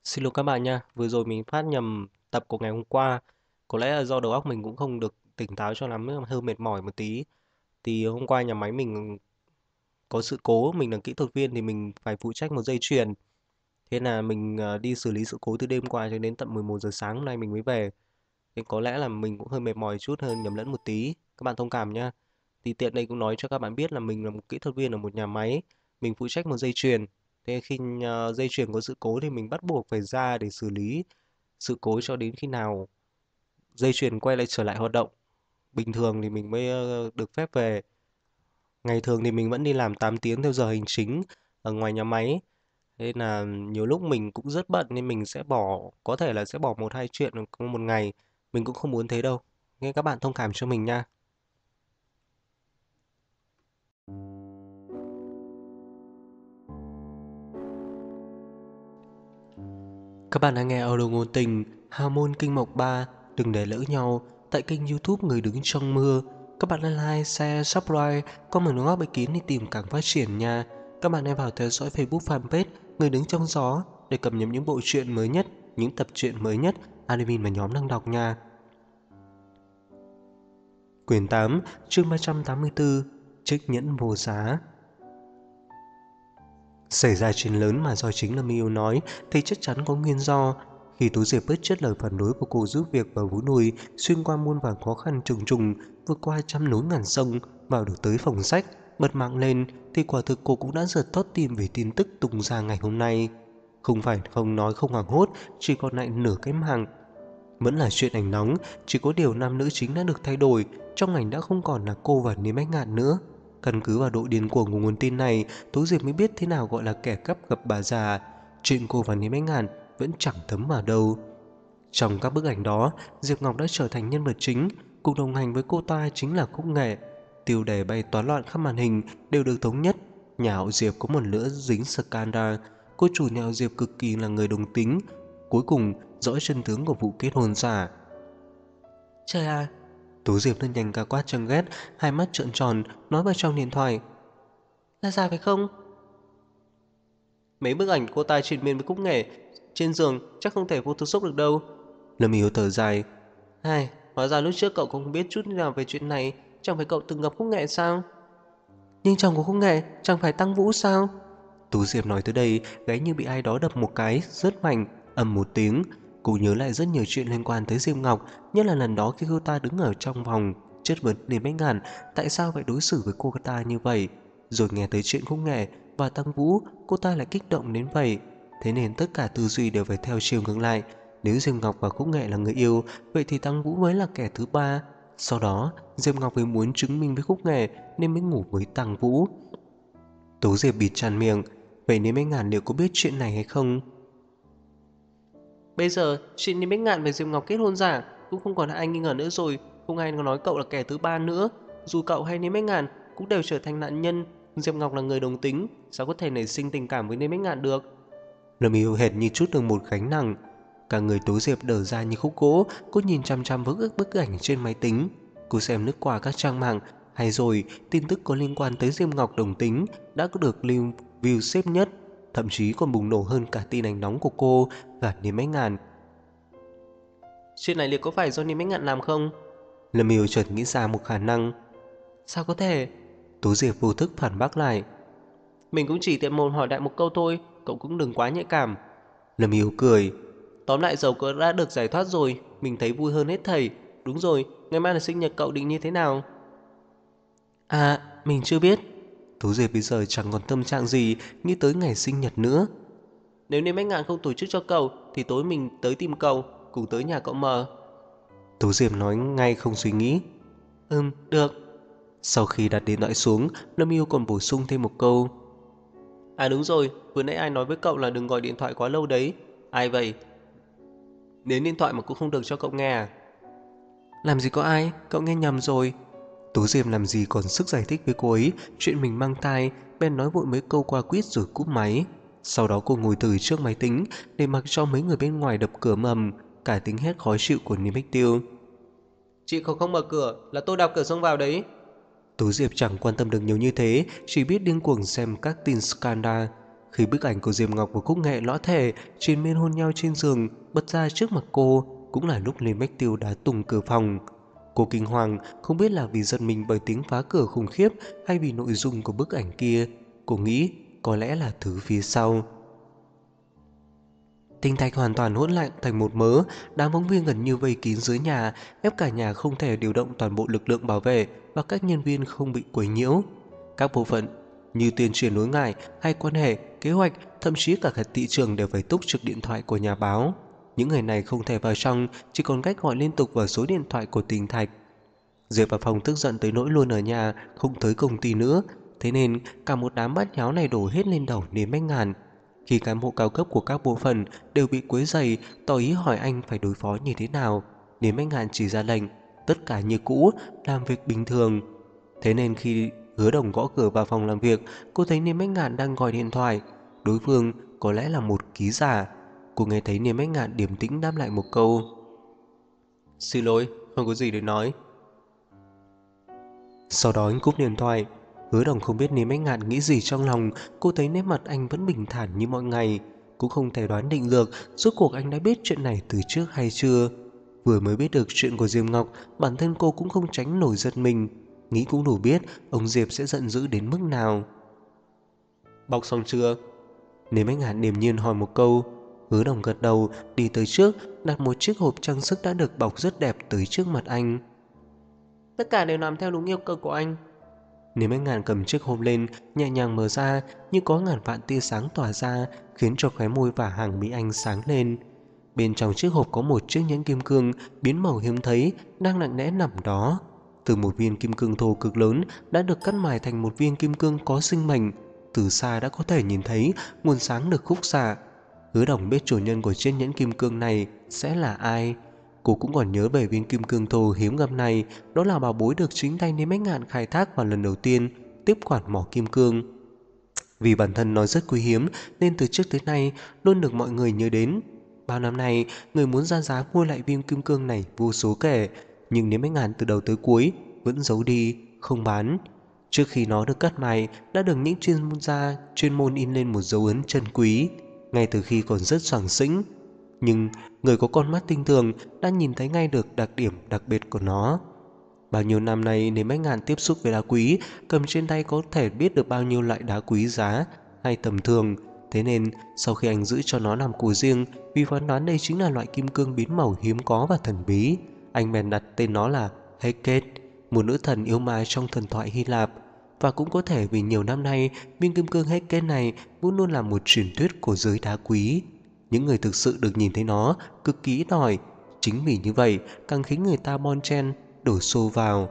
Xin lỗi các bạn nha, vừa rồi mình phát nhầm tập của ngày hôm qua. Có lẽ là do đầu óc mình cũng không được tỉnh táo cho lắm, hơi mệt mỏi một tí. Thì hôm qua nhà máy mình có sự cố, mình là kỹ thuật viên thì mình phải phụ trách một dây chuyền. Thế là mình đi xử lý sự cố từ đêm qua cho đến tận 11 giờ sáng hôm nay mình mới về. Thế có lẽ là mình cũng hơi mệt mỏi chút, hơi nhầm lẫn một tí. Các bạn thông cảm nha. Thì tiện đây cũng nói cho các bạn biết là mình là một kỹ thuật viên ở một nhà máy, mình phụ trách một dây chuyền. Thế khi dây chuyền có sự cố thì mình bắt buộc phải ra để xử lý sự cố cho đến khi nào dây chuyền quay lại trở lại hoạt động. Bình thường thì mình mới được phép về. Ngày thường thì mình vẫn đi làm 8 tiếng theo giờ hành chính ở ngoài nhà máy. Thế là nhiều lúc mình cũng rất bận nên mình sẽ có thể là sẽ bỏ một hai chuyện trong một ngày. Mình cũng không muốn thế đâu. Nên các bạn thông cảm cho mình nha. Các bạn đang nghe audio ngôn tình Hào môn kinh mộc 3. Đừng để lỡ nhau tại kênh YouTube Người đứng trong mưa. Các bạn hãy like, share, subscribe, comment đóng góp ý kiến để tìm càng phát triển nha. Các bạn hãy vào theo dõi Facebook fanpage Người đứng trong gió để cập nhật những bộ truyện mới nhất, những tập truyện mới nhất admin và nhóm đang đọc nha. Quyển 8, chương 384, Chiếc nhẫn vô giá. Xảy ra chuyện lớn mà do chính Lâm Yêu nói thì chắc chắn có nguyên do. Khi Tú Diệp bất chấp lời phản đối của cô giúp việc vào Vũ Nuôi, xuyên qua muôn vàn khó khăn trùng trùng, vượt qua trăm núi ngàn sông, vào được tới phòng sách, bật mạng lên thì quả thực cô cũng đã giật thót tim về tin tức tung ra ngày hôm nay. Không phải không nói không hoảng hốt, chỉ còn lại nửa cái màng. Vẫn là chuyện ảnh nóng, chỉ có điều nam nữ chính đã được thay đổi, trong ảnh đã không còn là cô và Niêm Bách Ngạn nữa. Căn cứ vào độ điên cuồng của nguồn tin này, Tố Diệp mới biết thế nào gọi là kẻ cắp gặp bà già. Chuyện cô và Niêm Bách Ngạn vẫn chẳng thấm vào đâu. Trong các bức ảnh đó, Diệp Ngọc đã trở thành nhân vật chính, cùng đồng hành với cô ta chính là Cúc Nghệ. Tiêu đề bay toán loạn khắp màn hình đều được thống nhất. Nhà họ Diệp có một lửa dính scandal, cô chủ nhà họ Diệp cực kỳ là người đồng tính. Cuối cùng, rõ chân tướng của vụ kết hôn giả. Trời à! Tú Diệp lên nhanh ca quát chăng ghét, hai mắt trợn tròn, nói vào trong điện thoại. Là giả phải không? Mấy bức ảnh cô ta triền miên với Cúc Nghệ trên giường chắc không thể photoshop được đâu. Lâm Hiếu thở dài. Hai, hóa ra lúc trước cậu cũng không biết chút nào về chuyện này, chẳng phải cậu từng gặp Cúc Nghệ sao? Nhưng chồng của Cúc Nghệ chẳng phải Tăng Vũ sao? Tú Diệp nói tới đây, gáy như bị ai đó đập một cái, rất mạnh, ầm một tiếng. Cô nhớ lại rất nhiều chuyện liên quan tới Diệp Ngọc, nhất là lần đó khi cô ta đứng ở trong vòng, chất vấn đến Bách Ngạn tại sao phải đối xử với cô ta như vậy. Rồi nghe tới chuyện Khúc Nghệ và Tăng Vũ, cô ta lại kích động đến vậy. Thế nên tất cả tư duy đều phải theo chiều ngược lại. Nếu Diệp Ngọc và Khúc Nghệ là người yêu, vậy thì Tăng Vũ mới là kẻ thứ ba. Sau đó, Diệp Ngọc vì muốn chứng minh với Khúc Nghệ nên mới ngủ với Tăng Vũ. Tú Diệp bịt chặt miệng. Vậy nên Bách Ngạn liệu có biết chuyện này hay không? Bây giờ chuyện Niêm Bách Ngạn và Diệp Ngọc kết hôn giả cũng không còn ai nghi ngờ nữa rồi. Không ai nói cậu là kẻ thứ ba nữa. Dù cậu hay Niêm Bách Ngạn cũng đều trở thành nạn nhân. Diệp Ngọc là người đồng tính, sao có thể nảy sinh tình cảm với Niêm Bách Ngạn được? Lâm Yêu hệt như chút được một gánh nặng. Cả người Tố Diệp đờ ra như khúc gỗ. Cô nhìn chăm chăm với bức ảnh trên máy tính. Cô xem lướt qua các trang mạng. Hay rồi tin tức có liên quan tới Diệp Ngọc đồng tính đã có được lưu view xếp nhất, thậm chí còn bùng nổ hơn cả tin ảnh nóng của cô và Niêm Bách Ngạn. Chuyện này liệu có phải do Niêm Bách Ngạn làm không? Lâm Yêu chợt nghĩ ra một khả năng. Sao có thể? Tú Diệp vô thức phản bác lại. Mình cũng chỉ tiện mồm hỏi đại một câu thôi, cậu cũng đừng quá nhạy cảm. Lâm Yêu cười. Tóm lại dầu cậu đã được giải thoát rồi, mình thấy vui hơn hết thảy. Đúng rồi, ngày mai là sinh nhật cậu định như thế nào? À, mình chưa biết. Tú Diệp bây giờ chẳng còn tâm trạng gì nghĩ tới ngày sinh nhật nữa. Nếu Niêm Bách Ngạn không tổ chức cho cậu thì tối mình tới tìm cậu, cùng tới nhà cậu mờ. Tú Diệp nói ngay không suy nghĩ. Được. Sau khi đặt điện thoại xuống, Lâm Yêu còn bổ sung thêm một câu. À đúng rồi, vừa nãy ai nói với cậu là đừng gọi điện thoại quá lâu đấy. Ai vậy? Đến điện thoại mà cũng không được cho cậu nghe à? Làm gì có ai, cậu nghe nhầm rồi. Tú Diệp làm gì còn sức giải thích với cô ấy chuyện mình mang thai, bèn nói vội mấy câu qua quýt rồi cúp máy. Sau đó cô ngồi từ trước máy tính để mặc cho mấy người bên ngoài đập cửa mầm, cả tiếng hét khó chịu của Niêm Bách Tiêu. Chị không mở cửa, là tôi đạp cửa xông vào đấy. Tú Diệp chẳng quan tâm được nhiều như thế, chỉ biết điên cuồng xem các tin scandal. Khi bức ảnh của Diệp Ngọc và Cúc Nghệ lõa thể triền miên hôn nhau trên giường bật ra trước mặt cô, cũng là lúc Lê Bách Tiêu đá tung cửa phòng. Cô kinh hoàng, không biết là vì giật mình bởi tiếng phá cửa khủng khiếp hay vì nội dung của bức ảnh kia. Cô nghĩ có lẽ là thứ phía sau. Tinh thạch hoàn toàn hỗn loạn thành một mớ, đám phóng viên gần như vây kín dưới nhà, ép cả nhà không thể điều động toàn bộ lực lượng bảo vệ và các nhân viên không bị quấy nhiễu. Các bộ phận như tuyên truyền đối ngoại hay quan hệ, kế hoạch, thậm chí cả thị trường đều phải túc trực điện thoại của nhà báo. Những người này không thể vào trong, chỉ còn cách gọi liên tục vào số điện thoại của Tinh Thạch. Diệp và Phong tức giận tới nỗi luôn ở nhà, không tới công ty nữa. Thế nên cả một đám bát nháo này đổ hết lên đầu Niêm Bách Ngàn. Khi cán bộ cao cấp của các bộ phận đều bị quấy rầy, tỏ ý hỏi anh phải đối phó như thế nào, Niêm Bách Ngàn chỉ ra lệnh tất cả như cũ, làm việc bình thường. Thế nên khi Hứa Đồng gõ cửa vào phòng làm việc, cô thấy Niêm Bách Ngạn đang gọi điện thoại. Đối phương có lẽ là một ký giả. Cô nghe thấy Niêm Bách Ngạn điềm tĩnh đáp lại một câu: "Xin lỗi, không có gì để nói." Sau đó anh cúp điện thoại. Hứa Đồng không biết Niêm Bách Ngạn nghĩ gì trong lòng. Cô thấy nét mặt anh vẫn bình thản như mọi ngày, cũng không thể đoán định được rốt cuộc anh đã biết chuyện này từ trước hay chưa. Vừa mới biết được chuyện của Diệp Ngọc, bản thân cô cũng không tránh nổi giật mình, nghĩ cũng đủ biết ông Diệp sẽ giận dữ đến mức nào. "Bọc xong chưa?" Niêm Bách Ngạn điềm nhiên hỏi một câu. Hứa Đồng gật đầu, đi tới trước, đặt một chiếc hộp trang sức đã được bọc rất đẹp tới trước mặt anh. "Tất cả đều làm theo đúng yêu cầu của anh." Niêm Bách Ngạn cầm chiếc hộp lên, nhẹ nhàng mở ra, như có ngàn vạn tia sáng tỏa ra, khiến cho khóe môi và hàng mi anh sáng lên. Bên trong chiếc hộp có một chiếc nhẫn kim cương biến màu hiếm thấy đang lặng lẽ nằm đó. Từ một viên kim cương thô cực lớn đã được cắt mài thành một viên kim cương có sinh mệnh. Từ xa đã có thể nhìn thấy nguồn sáng được khúc xạ. Hứa Đồng biết chủ nhân của chiếc nhẫn kim cương này sẽ là ai. Cô cũng còn nhớ về viên kim cương thô hiếm gặp này, đó là bảo bối được chính tay Niêm Bách Ngạn khai thác vào lần đầu tiên tiếp quản mỏ kim cương. Vì bản thân nó rất quý hiếm nên từ trước tới nay luôn được mọi người nhớ đến. Bao năm nay, người muốn ra giá mua lại viên kim cương này vô số kể, nhưng Niêm Bách Ngạn từ đầu tới cuối vẫn giấu đi, không bán. Trước khi nó được cắt mài, đã được những chuyên môn in lên một dấu ấn chân quý, ngay từ khi còn rất xoàng xĩnh. Nhưng người có con mắt tinh tường đã nhìn thấy ngay được đặc điểm đặc biệt của nó. Bao nhiêu năm nay Niêm Bách Ngạn tiếp xúc với đá quý, cầm trên tay có thể biết được bao nhiêu loại đá quý giá hay tầm thường. Thế nên sau khi anh giữ cho nó làm của riêng, vì phán đoán đây chính là loại kim cương biến màu hiếm có và thần bí, anh bèn đặt tên nó là Hecate, một nữ thần yêu ma trong thần thoại Hy Lạp. Và cũng có thể vì nhiều năm nay viên kim cương Hecate này vẫn luôn là một truyền thuyết của giới đá quý. Những người thực sự được nhìn thấy nó cực kỳ ít ỏi. Chính vì như vậy càng khiến người ta bon chen đổ xô vào.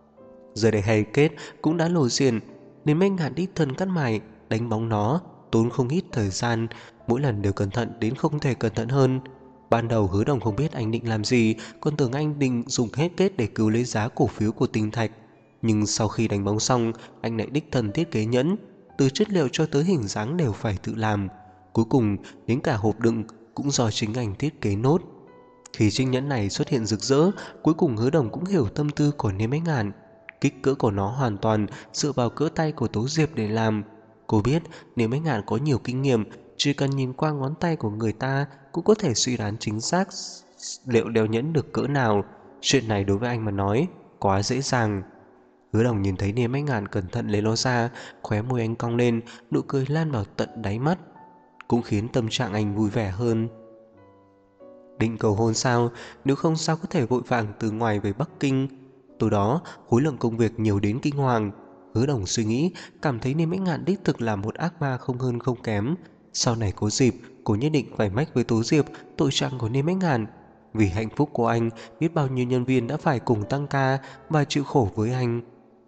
Giờ đây Hecate cũng đã lộ diện, nên Bách Ngạn đích thân cắt mài đánh bóng nó tốn không ít thời gian, mỗi lần đều cẩn thận đến không thể cẩn thận hơn. Ban đầu Hứa Đồng không biết anh định làm gì, còn tưởng anh định dùng Hecate để cứu lấy giá cổ phiếu của Tinh Thạch. Nhưng sau khi đánh bóng xong, anh lại đích thân thiết kế nhẫn, từ chất liệu cho tới hình dáng đều phải tự làm. Cuối cùng đến cả hộp đựng cũng do chính anh thiết kế nốt. Khi chiếc nhẫn này xuất hiện rực rỡ, cuối cùng Hứa Đồng cũng hiểu tâm tư của Niêm Bách Ngạn. Kích cỡ của nó hoàn toàn dựa vào cỡ tay của Tố Diệp để làm. Cô biết Niêm Bách Ngạn có nhiều kinh nghiệm, chỉ cần nhìn qua ngón tay của người ta cũng có thể suy đoán chính xác liệu đeo nhẫn được cỡ nào. Chuyện này đối với anh mà nói quá dễ dàng. Hứa Đồng nhìn thấy Niêm Bách Ngạn cẩn thận lấy nó ra, khóe môi anh cong lên, nụ cười lan vào tận đáy mắt, cũng khiến tâm trạng anh vui vẻ hơn. Định cầu hôn sao? Nếu không sao có thể vội vàng từ ngoài về Bắc Kinh? Từ đó khối lượng công việc nhiều đến kinh hoàng. Hứa Đồng suy nghĩ, cảm thấy Niêm Bách Ngạn đích thực là một ác ma không hơn không kém. Sau này có dịp, cô nhất định phải mách với Tố Diệp tội trạng của Niêm Bách Ngạn. Vì hạnh phúc của anh, biết bao nhiêu nhân viên đã phải cùng tăng ca và chịu khổ với anh.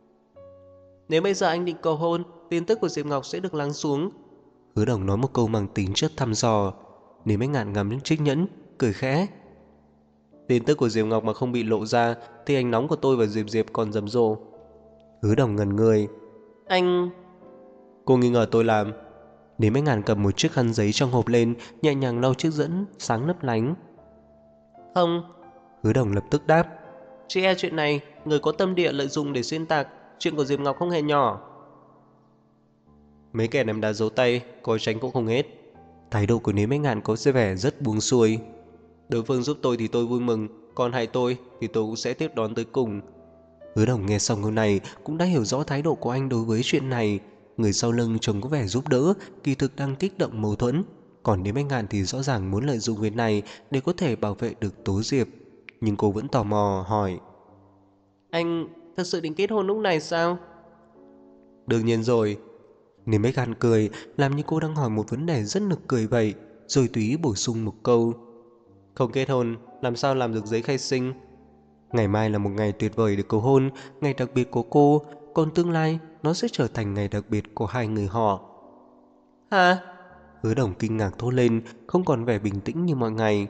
Nếu bây giờ anh định cầu hôn, tin tức của Diệp Ngọc sẽ được lắng xuống. Hứa Đồng nói một câu mang tính chất thăm dò. Niêm Bách Ngạn ngắm chiếc nhẫn, cười khẽ. Tin tức của Diệp Ngọc mà không bị lộ ra thì anh nóng của tôi và Diệp Diệp còn rầm rộ. Hứa Đồng ngẩn người. Anh... Cô nghi ngờ tôi làm? Niêm Bách Ngạn cầm một chiếc khăn giấy trong hộp lên, nhẹ nhàng lau chiếc nhẫn sáng lấp lánh. Không. Hứa Đồng lập tức đáp. Chỉ e chuyện này người có tâm địa lợi dụng để xuyên tạc. Chuyện của Diệp Ngọc không hề nhỏ. Mấy kẻ ném đá giấu tay, có tránh cũng không hết. Thái độ của Lý Bách Ngạn có vẻ rất buông xuôi. Đối phương giúp tôi thì tôi vui mừng, còn hại tôi thì tôi cũng sẽ tiếp đón tới cùng. Hứa Đồng nghe xong câu này cũng đã hiểu rõ thái độ của anh đối với chuyện này. Người sau lưng trông có vẻ giúp đỡ, kỳ thực đang kích động mâu thuẫn. Còn Lý Bách Ngạn thì rõ ràng muốn lợi dụng việc này để có thể bảo vệ được Tố Diệp. Nhưng cô vẫn tò mò hỏi: Anh thật sự định kết hôn lúc này sao? Đương nhiên rồi. Lý Bách Ngạn cười, làm như cô đang hỏi một vấn đề rất nực cười vậy, rồi tùy ý bổ sung một câu: Không kết hôn, làm sao làm được giấy khai sinh? Ngày mai là một ngày tuyệt vời để cầu hôn, ngày đặc biệt của cô, còn tương lai nó sẽ trở thành ngày đặc biệt của hai người họ. Hả? Hứa Đồng kinh ngạc thốt lên, không còn vẻ bình tĩnh như mọi ngày.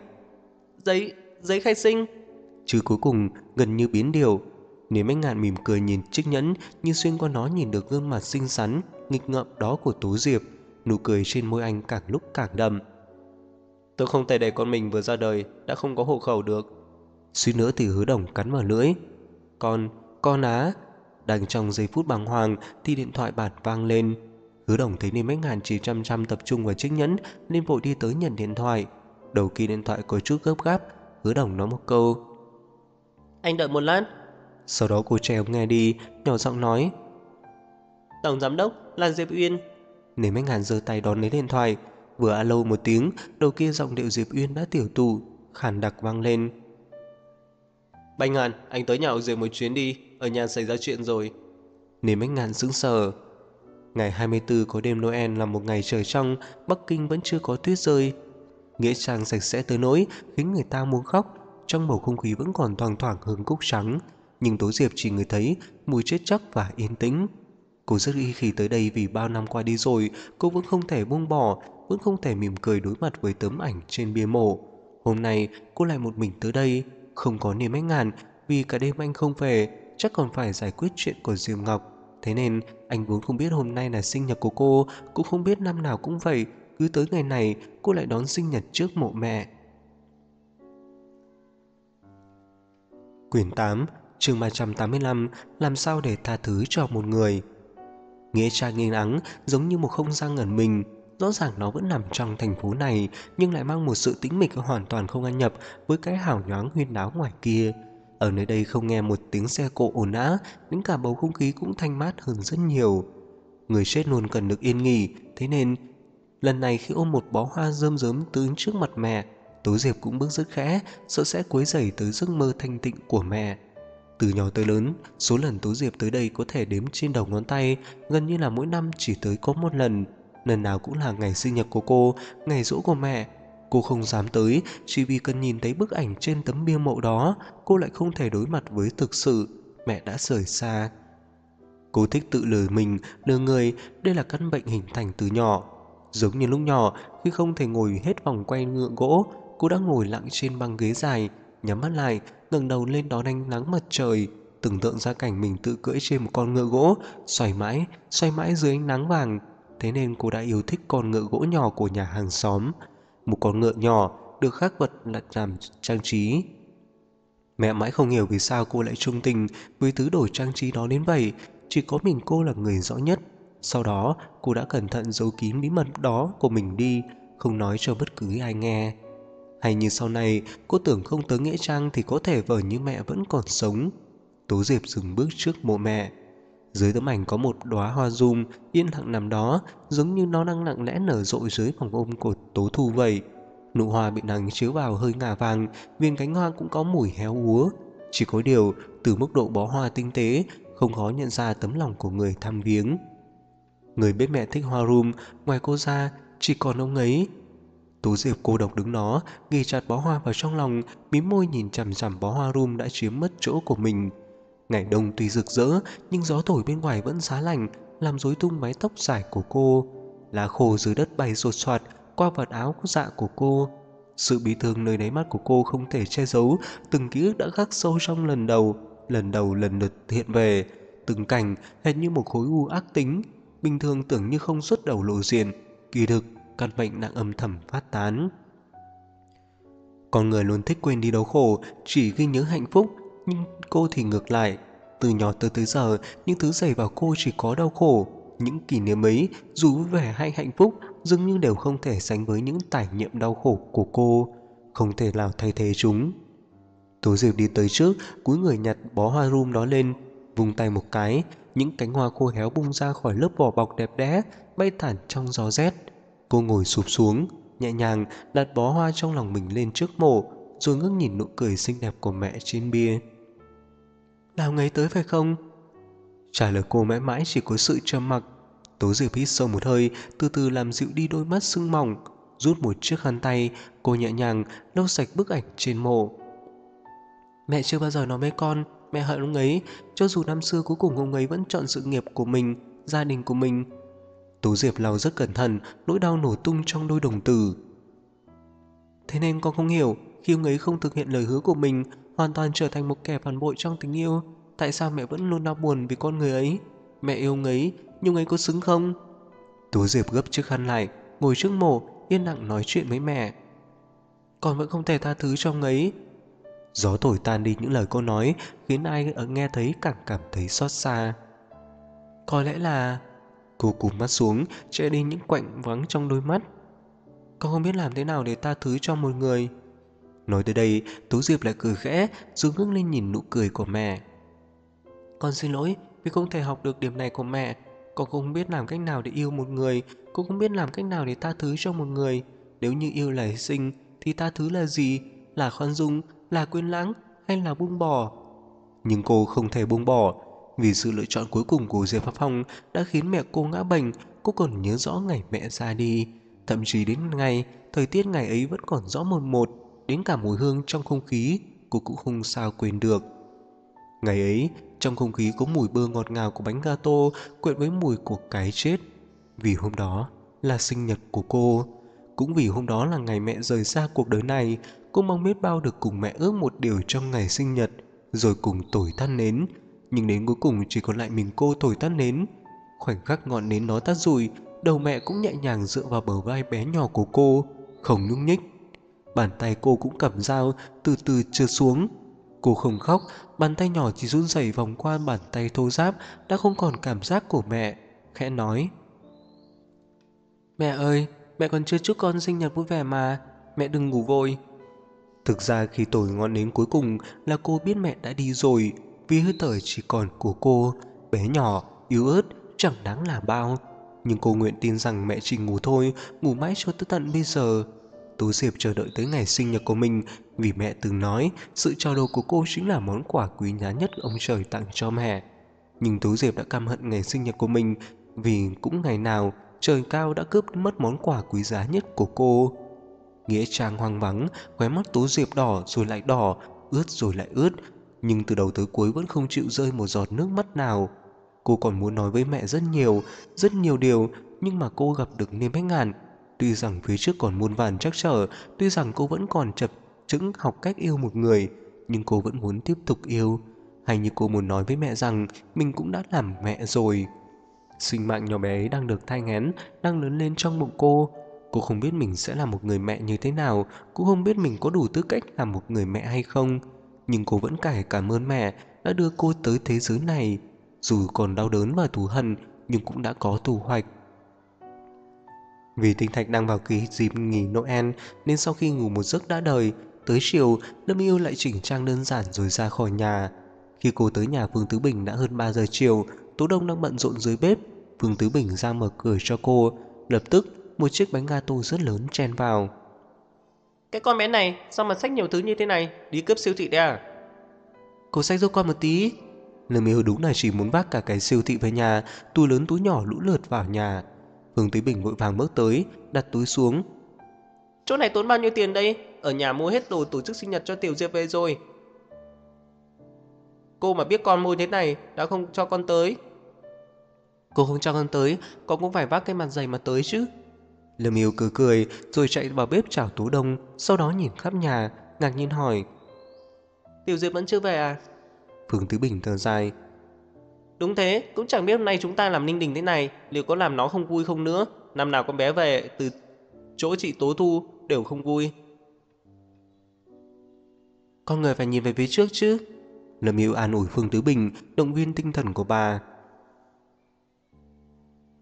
Giấy khai sinh? Chứ cuối cùng gần như biến điều. Nếu Bách Ngạn mỉm cười nhìn chiếc nhẫn, như xuyên qua nó nhìn được gương mặt xinh xắn, nghịch ngợm đó của Tố Diệp. Nụ cười trên môi anh càng lúc càng đậm. Tôi không thể để con mình vừa ra đời đã không có hộ khẩu được. Suýt nữa thì Hứa Đồng cắn vào lưỡi. Con á. Đang trong giây phút bàng hoàng thì điện thoại bạt vang lên. Hứa Đồng thấy Ninh Bách Ngạn chỉ chăm chăm tập trung vào chiếc nhẫn nên vội đi tới nhận điện thoại. Đầu kia điện thoại có chút gấp gáp, Hứa Đồng nói một câu: Anh đợi một lát. Sau đó cô che ống nghe đi, nhỏ giọng nói: Tổng giám đốc là Diệp Uyên. Ninh Bách Ngạn giơ tay đón lấy điện thoại. Vừa alo một tiếng, đầu kia giọng điệu Diệp Uyên đã tiểu tụ, khàn đặc vang lên: Bách Ngạn, anh tới nhà ông Diệp một chuyến đi, ở nhà xảy ra chuyện rồi. Ninh Bách Ngạn sững sờ. Ngày 24 có đêm Noel là một ngày trời trong, Bắc Kinh vẫn chưa có tuyết rơi. Nghĩa trang sạch sẽ tới nỗi khiến người ta muốn khóc. Trong bầu không khí vẫn còn thoang thoảng hương cúc trắng, nhưng Tố Diệp chỉ ngửi thấy mùi chết chóc và yên tĩnh. Cô rất ít khi tới đây vì bao năm qua đi rồi, cô vẫn không thể buông bỏ, vẫn không thể mỉm cười đối mặt với tấm ảnh trên bia mộ. Hôm nay cô lại một mình tới đây, không có Niềm Bách Ngạn, vì cả đêm anh không về, chắc còn phải giải quyết chuyện của Diệp Ngọc. Thế nên anh vốn không biết hôm nay là sinh nhật của cô, cũng không biết năm nào cũng vậy, cứ tới ngày này cô lại đón sinh nhật trước mộ mẹ. Quyển 8, chương 385, làm sao để tha thứ cho một người. Nghĩa trang yên ắng giống như một không gian ẩn mình. Rõ ràng nó vẫn nằm trong thành phố này, nhưng lại mang một sự tĩnh mịch hoàn toàn không ăn nhập với cái hào nhoáng huyên náo ngoài kia. Ở nơi đây không nghe một tiếng xe cộ ồn ào, đến cả bầu không khí cũng thanh mát hơn rất nhiều. Người chết luôn cần được yên nghỉ, thế nên lần này khi ôm một bó hoa rơm rớm tới trước mặt mẹ, Tố Diệp cũng bước rất khẽ, sợ sẽ quấy rầy tới giấc mơ thanh tịnh của mẹ. Từ nhỏ tới lớn, số lần Tố Diệp tới đây có thể đếm trên đầu ngón tay, gần như là mỗi năm chỉ tới có một lần. Lần nào cũng là ngày sinh nhật của cô, ngày giỗ của mẹ. Cô không dám tới, chỉ vì cần nhìn thấy bức ảnh trên tấm bia mộ đó, cô lại không thể đối mặt với thực sự mẹ đã rời xa. Cô thích tự lừa mình, lừa người, đây là căn bệnh hình thành từ nhỏ. Giống như lúc nhỏ, khi không thể ngồi hết vòng quay ngựa gỗ, cô đã ngồi lặng trên băng ghế dài, nhắm mắt lại, ngẩng đầu lên đón ánh nắng mặt trời, tưởng tượng ra cảnh mình tự cưỡi trên một con ngựa gỗ, xoay mãi dưới ánh nắng vàng. Thế nên cô đã yêu thích con ngựa gỗ nhỏ của nhà hàng xóm. Một con ngựa nhỏ được khắc vật đặt làm trang trí. Mẹ mãi không hiểu vì sao cô lại trung tình với thứ đồ trang trí đó đến vậy, chỉ có mình cô là người rõ nhất. Sau đó cô đã cẩn thận giấu kín bí mật đó của mình đi, không nói cho bất cứ ai nghe. Hay như sau này cô tưởng không tới nghĩa trang thì có thể vợ như mẹ vẫn còn sống. Tố Diệp dừng bước trước mộ mẹ. Dưới tấm ảnh có một đóa hoa gium yên lặng nằm đó, giống như nó đang lặng lẽ nở rộ dưới vòng ôm của Tố Thu vậy. Nụ hoa bị nắng chiếu vào hơi ngả vàng, viên cánh hoa cũng có mùi héo úa. Chỉ có điều, từ mức độ bó hoa tinh tế, không khó nhận ra tấm lòng của người thăm viếng. Người biết mẹ thích hoa rum, ngoài cô ra, chỉ còn ông ấy. Tố Diệp cô độc đứng đó, ghi chặt bó hoa vào trong lòng, mím môi nhìn chằm chằm bó hoa rum đã chiếm mất chỗ của mình. Ngày đông tuy rực rỡ, nhưng gió thổi bên ngoài vẫn giá lạnh, làm rối tung mái tóc dài của cô. Lá khô dưới đất bay sột soạt qua vạt áo có dạ của cô. Sự bi thương nơi đáy mắt của cô không thể che giấu, từng ký ức đã khắc sâu trong lần lượt hiện về. Từng cảnh hệt như một khối u ác tính, bình thường tưởng như không xuất đầu lộ diện, kỳ thực căn bệnh đang âm thầm phát tán. Con người luôn thích quên đi đau khổ, chỉ ghi nhớ hạnh phúc, nhưng cô thì ngược lại. Từ nhỏ tới giờ, những thứ dày vào cô chỉ có đau khổ. Những kỷ niệm ấy, dù vui vẻ hay hạnh phúc, dường như đều không thể sánh với những trải nghiệm đau khổ của cô, không thể nào thay thế chúng. Tố Diệp đi tới trước, cúi người nhặt bó hoa rum đó lên, vung tay một cái, những cánh hoa khô héo bung ra khỏi lớp vỏ bọc đẹp đẽ, bay thẳng trong gió rét. Cô ngồi sụp xuống, nhẹ nhàng đặt bó hoa trong lòng mình lên trước mộ, rồi ngước nhìn nụ cười xinh đẹp của mẹ trên bia. Là ông ấy tới phải không? Trả lời cô mãi mãi chỉ có sự trầm mặc. Tố Diệp hít sâu một hơi, từ từ làm dịu đi đôi mắt sưng mỏng, rút một chiếc khăn tay, cô nhẹ nhàng lau sạch bức ảnh trên mộ. Mẹ chưa bao giờ nói với con mẹ hận ông ấy, cho dù năm xưa cuối cùng ông ấy vẫn chọn sự nghiệp của mình, gia đình của mình. Tố Diệp lau rất cẩn thận, nỗi đau nổ tung trong đôi đồng tử. Thế nên con không hiểu, khi ông ấy không thực hiện lời hứa của mình, hoàn toàn trở thành một kẻ phản bội trong tình yêu, tại sao mẹ vẫn luôn đau buồn vì con người ấy? Mẹ yêu ông ấy, nhưng ông ấy có xứng không? Tố Diệp gấp chiếc khăn lại, ngồi trước mộ, yên lặng nói chuyện với mẹ. Con vẫn không thể tha thứ cho ông ấy. Gió thổi tan đi những lời cô nói, khiến ai ở nghe thấy càng cảm thấy xót xa. Có lẽ là... Cô cụp mắt xuống, che đi những quạnh vắng trong đôi mắt. Con không biết làm thế nào để tha thứ cho một người. Nói tới đây, Tú Diệp lại cười khẽ, rồi ngước lên nhìn nụ cười của mẹ. Con xin lỗi vì không thể học được điểm này của mẹ. Con không biết làm cách nào để yêu một người, con không biết làm cách nào để tha thứ cho một người. Nếu như yêu là hy sinh, thì tha thứ là gì? Là khoan dung, là quên lãng, hay là buông bỏ? Nhưng cô không thể buông bỏ, vì sự lựa chọn cuối cùng của Diệp Pháp Phong đã khiến mẹ cô ngã bệnh. Cô còn nhớ rõ ngày mẹ ra đi, thậm chí đến ngày thời tiết ngày ấy vẫn còn rõ mồn một, đến cả mùi hương trong không khí cô cũng không sao quên được. Ngày ấy, trong không khí có mùi bơ ngọt ngào của bánh gato quyện với mùi của cái chết. Vì hôm đó là sinh nhật của cô, cũng vì hôm đó là ngày mẹ rời xa cuộc đời này, cô mong biết bao được cùng mẹ ước một điều trong ngày sinh nhật, rồi cùng thổi tắt nến. Nhưng đến cuối cùng chỉ còn lại mình cô thổi tắt nến. Khoảnh khắc ngọn nến nó tắt rụi, đầu mẹ cũng nhẹ nhàng dựa vào bờ vai bé nhỏ của cô, không nhúc nhích. Bàn tay cô cũng cầm dao, từ từ trượt xuống. Cô không khóc, bàn tay nhỏ chỉ run rẩy vòng qua bàn tay thô ráp đã không còn cảm giác của mẹ, khẽ nói: Mẹ ơi, mẹ còn chưa chúc con sinh nhật vui vẻ mà, mẹ đừng ngủ vội. Thực ra khi thổi ngọn nến cuối cùng là cô biết mẹ đã đi rồi, vì hơi thở chỉ còn của cô, bé nhỏ, yếu ớt, chẳng đáng là bao. Nhưng cô nguyện tin rằng mẹ chỉ ngủ thôi, ngủ mãi cho tới tận bây giờ. Tú Diệp chờ đợi tới ngày sinh nhật của mình, vì mẹ từng nói sự chào đầu của cô chính là món quà quý giá nhất ông trời tặng cho mẹ. Nhưng Tú Diệp đã căm hận ngày sinh nhật của mình, vì cũng ngày nào trời cao đã cướp mất món quà quý giá nhất của cô. Nghĩa trang hoang vắng, khóe mắt Tú Diệp đỏ rồi lại đỏ, ướt rồi lại ướt, nhưng từ đầu tới cuối vẫn không chịu rơi một giọt nước mắt nào. Cô còn muốn nói với mẹ rất nhiều điều, nhưng mà cô gặp được Niêm Bách Ngạn. Tuy rằng phía trước còn muôn vàn trắc trở, tuy rằng cô vẫn còn chập chững học cách yêu một người, nhưng cô vẫn muốn tiếp tục yêu. Hay như cô muốn nói với mẹ rằng mình cũng đã làm mẹ rồi. Sinh mạng nhỏ bé ấy đang được thai nghén, đang lớn lên trong bụng cô. Cô không biết mình sẽ là một người mẹ như thế nào, cũng không biết mình có đủ tư cách làm một người mẹ hay không. Nhưng cô vẫn phải cảm ơn mẹ đã đưa cô tới thế giới này. Dù còn đau đớn và thù hằn, nhưng cũng đã có thu hoạch. Vì Tinh Thạch đang vào kỳ dịp nghỉ Noel, nên sau khi ngủ một giấc đã đời, tới chiều, Lâm Yêu lại chỉnh trang đơn giản rồi ra khỏi nhà. Khi cô tới nhà Phương Tứ Bình đã hơn 3 giờ chiều, Tố Đông đang bận rộn dưới bếp. Phương Tứ Bình ra mở cửa cho cô, lập tức một chiếc bánh gato rất lớn chen vào. Cái con bé này sao mà xách nhiều thứ như thế này? Đi cướp siêu thị đấy à? Cô xách giúp con một tí. Lâm Yêu đúng là chỉ muốn vác cả cái siêu thị về nhà, túi lớn túi nhỏ lũ lượt vào nhà. Phương Tứ Bình vội vàng bước tới, đặt túi xuống. Chỗ này tốn bao nhiêu tiền đây? Ở nhà mua hết đồ tổ chức sinh nhật cho Tiểu Diệp về rồi. Cô mà biết con mua thế này đã không cho con tới. Cô không cho con tới, con cũng phải vác cái mặt dày mà tới chứ. Lâm Yêu cười cười rồi chạy vào bếp chào Tú Đông, sau đó nhìn khắp nhà, ngạc nhiên hỏi. Tiểu Diệp vẫn chưa về à? Phương Tứ Bình thở dài. Đúng thế, cũng chẳng biết hôm nay chúng ta làm ninh đình thế này liệu có làm nó không vui không nữa. Năm nào con bé về từ chỗ chị Tố Thu đều không vui. Con người phải nhìn về phía trước chứ. Lâm Yêu an ủi Phương Tứ Bình, động viên tinh thần của bà.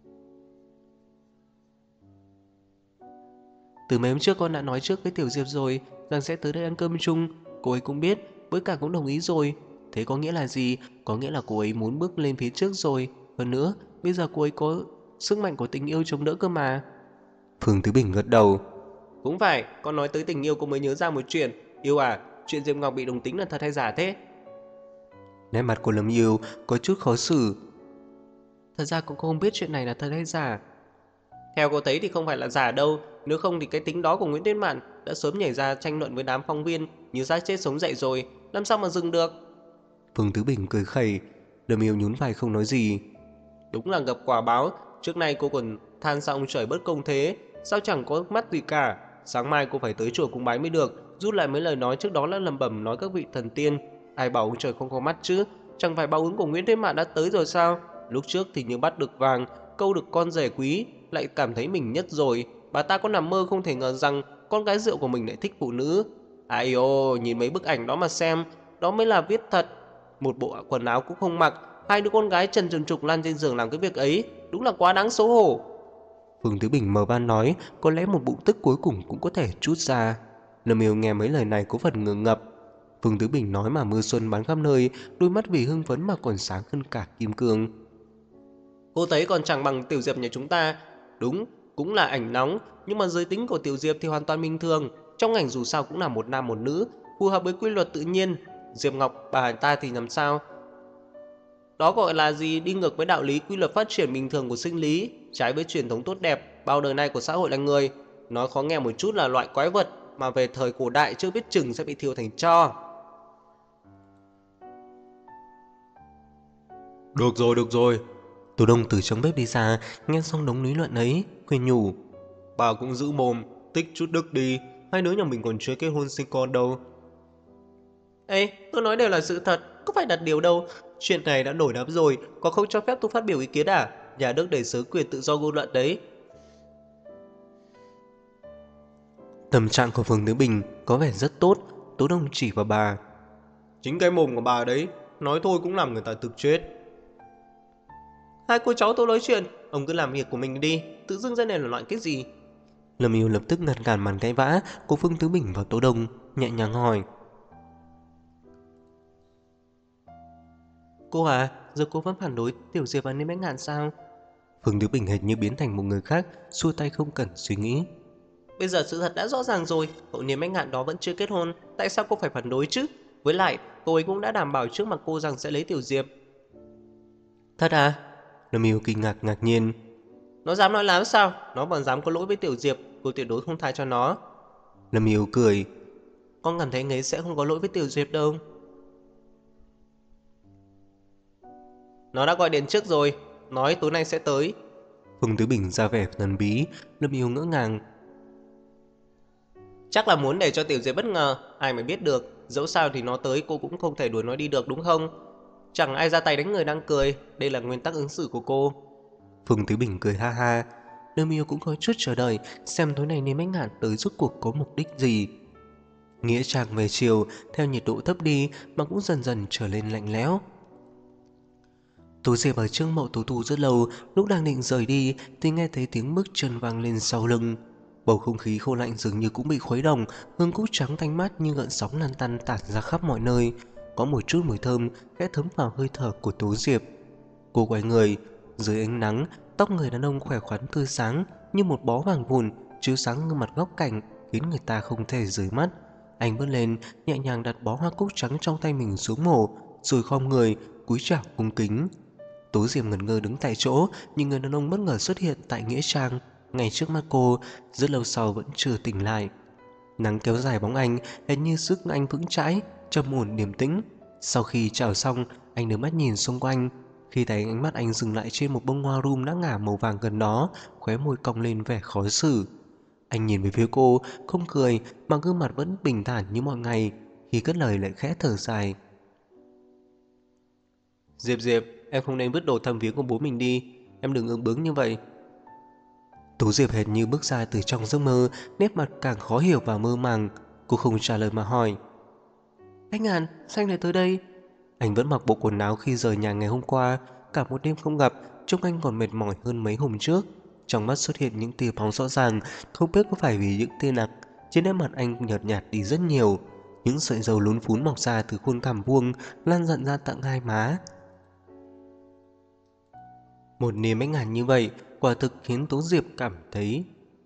Từ mấy hôm trước con đã nói trước với Tiểu Diệp rồi rằng sẽ tới đây ăn cơm chung. Cô ấy cũng biết, với cả cũng đồng ý rồi. Thế có nghĩa là gì? Có nghĩa là cô ấy muốn bước lên phía trước rồi. Hơn nữa, bây giờ cô ấy có sức mạnh của tình yêu chống đỡ cơ mà. Phương Tứ Bình gật đầu. Cũng phải, con nói tới tình yêu cô mới nhớ ra một chuyện. Yêu à, chuyện Diệp Ngọc bị đồng tính là thật hay giả thế? Nét mặt của Lâm Yêu có chút khó xử. Thật ra cũng không biết chuyện này là thật hay giả. Theo cô thấy thì không phải là giả đâu. Nếu không thì cái tính đó của Nguyễn Tuyết Mạn đã sớm nhảy ra tranh luận với đám phóng viên như xác chết sống dậy rồi. Làm sao mà dừng được? Phương Tứ Bình cười khẩy. Lâm Yêu nhún vai không nói gì. Đúng là gặp quả báo. Trước nay cô còn than sao ông trời bất công thế. Sao chẳng có mắt gì cả. Sáng mai cô phải tới chùa cúng bái mới được. Rút lại mấy lời nói trước đó là lẩm bẩm nói các vị thần tiên. Ai bảo ông trời không có mắt chứ? Chẳng phải báo ứng của Nguyễn Thế Mạn đã tới rồi sao? Lúc trước thì như bắt được vàng, câu được con rể quý, lại cảm thấy mình nhất rồi. Bà ta có nằm mơ không thể ngờ rằng con gái rượu của mình lại thích phụ nữ. Ai ô, nhìn mấy bức ảnh đó mà xem, đó mới là viết thật. Một bộ quần áo cũng không mặc, hai đứa con gái trần trùng trục lăn trên giường làm cái việc ấy, đúng là quá đáng xấu hổ. Phương Tứ Bình mờ van nói, có lẽ một bụng tức cuối cùng cũng có thể trút ra. Lâm Yêu nghe mấy lời này có phần ngượng ngập. Phương Tứ Bình nói mà mưa xuân bắn khắp nơi, đôi mắt vì hưng phấn mà còn sáng hơn cả kim cương. Cô thấy còn chẳng bằng Tiểu Diệp nhà chúng ta. Đúng, cũng là ảnh nóng, nhưng mà giới tính của Tiểu Diệp thì hoàn toàn bình thường. Trong ảnh dù sao cũng là một nam một nữ, phù hợp với quy luật tự nhiên. Diệp Ngọc bà ta thì làm sao? Đó gọi là gì? Đi ngược với đạo lý quy luật phát triển bình thường của sinh lý, trái với truyền thống tốt đẹp bao đời nay của xã hội là người. Nói khó nghe một chút là loại quái vật mà về thời cổ đại chưa biết chừng sẽ bị thiêu thành tro. Được rồi. Tô Đông từ trong bếp đi ra, nghe xong đống lý luận ấy, khuyên nhủ. Bà cũng giữ mồm, tích chút đức đi, hai đứa nhà mình còn chưa kết hôn sinh con đâu. Ê, tôi nói đều là sự thật, có phải đặt điều đâu. Chuyện này đã nổi lắm rồi, có không cho phép tôi phát biểu ý kiến à? Nhà nước để xứ quyền tự do ngôn luận đấy. Tâm trạng của Phương Tứ Bình có vẻ rất tốt, Tô Đông chỉ vào bà. Chính cái mồm của bà đấy, nói thôi cũng làm người ta thực chết. Hai cô cháu tôi nói chuyện, ông cứ làm việc của mình đi, tự dưng ra này là loại cái gì? Lâm Yêu lập tức ngăn cản màn cãi vã của Phương Tứ Bình và Tô Đông, nhẹ nhàng hỏi. Cô à, giờ cô vẫn phản đối Tiểu Diệp và Niêm Bách Ngạn sao? Phương Tứ Bình hệt như biến thành một người khác, xua tay không cần suy nghĩ. Bây giờ sự thật đã rõ ràng rồi, cậu Niêm Bách Ngạn đó vẫn chưa kết hôn, tại sao cô phải phản đối chứ? Với lại, cô ấy cũng đã đảm bảo trước mặt cô rằng sẽ lấy Tiểu Diệp. Thật à? Lâm Yêu kinh ngạc ngạc nhiên. Nó dám nói láo sao? Nó còn dám có lỗi với Tiểu Diệp, cô tuyệt đối không tha cho nó. Lâm Yêu cười. Con cảm thấy anh ấy sẽ không có lỗi với Tiểu Diệp đâu. Nó đã gọi điện trước rồi, nói tối nay sẽ tới. Phương Tứ Bình ra vẻ thần bí, Lâm Yêu ngỡ ngàng. Chắc là muốn để cho Tiểu Diệp bất ngờ, ai mà biết được. Dẫu sao thì nó tới cô cũng không thể đuổi nó đi được đúng không? Chẳng ai ra tay đánh người đang cười, đây là nguyên tắc ứng xử của cô. Phương Tứ Bình cười ha ha. Lâm Yêu cũng có chút chờ đợi xem tối nay Niêm Bách Ngạn tới rốt cuộc có mục đích gì. Nghĩa trang về chiều, theo nhiệt độ thấp đi mà cũng dần dần trở lên lạnh lẽo. Tú Diệp ở trước mộ Tú Tu rất lâu, lúc đang định rời đi thì nghe thấy tiếng bước chân vang lên sau lưng. Bầu không khí khô lạnh dường như cũng bị khuấy động, hương cúc trắng thanh mát như gợn sóng lan tăn tản ra khắp mọi nơi. Có một chút mùi thơm khẽ thấm vào hơi thở của Tú Diệp. Cô quay người, dưới ánh nắng, tóc người đàn ông khỏe khoắn tươi sáng như một bó vàng vụn chiếu sáng gương mặt góc cạnh khiến người ta không thể rời mắt. Anh bước lên, nhẹ nhàng đặt bó hoa cúc trắng trong tay mình xuống mộ, rồi khom người, cúi chào cung kính. Tú Diệp ngẩn ngơ đứng tại chỗ, nhưng người đàn ông bất ngờ xuất hiện tại nghĩa trang ngay trước mắt cô, rất lâu sau vẫn chưa tỉnh lại. Nắng kéo dài bóng anh, hệt như sức anh vững chãi, trầm ổn điềm tĩnh. Sau khi chào xong, anh đưa mắt nhìn xung quanh. Khi thấy ánh mắt anh dừng lại trên một bông hoa rum đã ngả màu vàng gần đó, khóe môi cong lên vẻ khó xử. Anh nhìn về phía cô, không cười mà gương mặt vẫn bình thản như mọi ngày. Khi cất lời lại khẽ thở dài. Diệp Diệp, em không nên vứt đồ thầm viếng của bố mình đi, em đừng ương bướng như vậy. Tú Diệp hệt như bước ra từ trong giấc mơ, nét mặt càng khó hiểu và mơ màng. Cô không trả lời mà hỏi. Anh Ngạn, sao anh lại tới đây? Anh vẫn mặc bộ quần áo khi rời nhà ngày hôm qua, cả một đêm không gặp, trông anh còn mệt mỏi hơn mấy hôm trước. Trong mắt xuất hiện những tia bóng rõ ràng, không biết có phải vì những tia nặng. Trên nét mặt anh nhợt nhạt đi rất nhiều. Những sợi râu lún phún mọc ra từ khuôn cằm vuông, lan dần ra tận hai má. Một niềm anh hàn như vậy, quả thực khiến Tố Diệp cảm thấy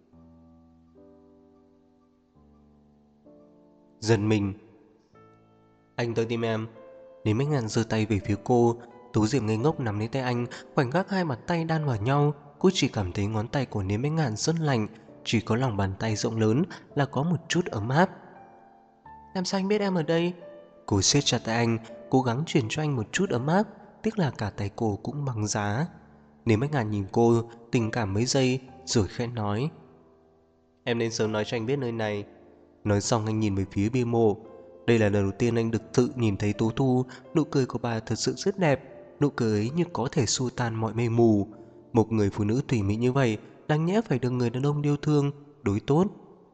giận mình. Anh tới tìm em. Nếu mấy ngàn giơ tay về phía cô, Tú Diệp ngây ngốc nắm lấy tay anh, khoảnh khắc hai bàn tay đan vào nhau, cô chỉ cảm thấy ngón tay của Nếm Mấy Ngàn rất lạnh, chỉ có lòng bàn tay rộng lớn là có một chút ấm áp. Làm sao anh biết em ở đây? Cô siết chặt tay anh, cố gắng truyền cho anh một chút ấm áp, tiếc là cả tay cô cũng băng giá. Nếm Mấy Ngàn nhìn cô, tình cảm mấy giây, rồi khẽ nói. Em nên sớm nói cho anh biết nơi này. Nói xong anh nhìn về phía bia mộ. Đây là lần đầu tiên anh được tự nhìn thấy Tố Thu. Nụ cười của bà thật sự rất đẹp. Nụ cười ấy như có thể xua tan mọi mây mù. Một người phụ nữ tùy mỹ như vậy đáng nhẽ phải được người đàn ông yêu thương, đối tốt.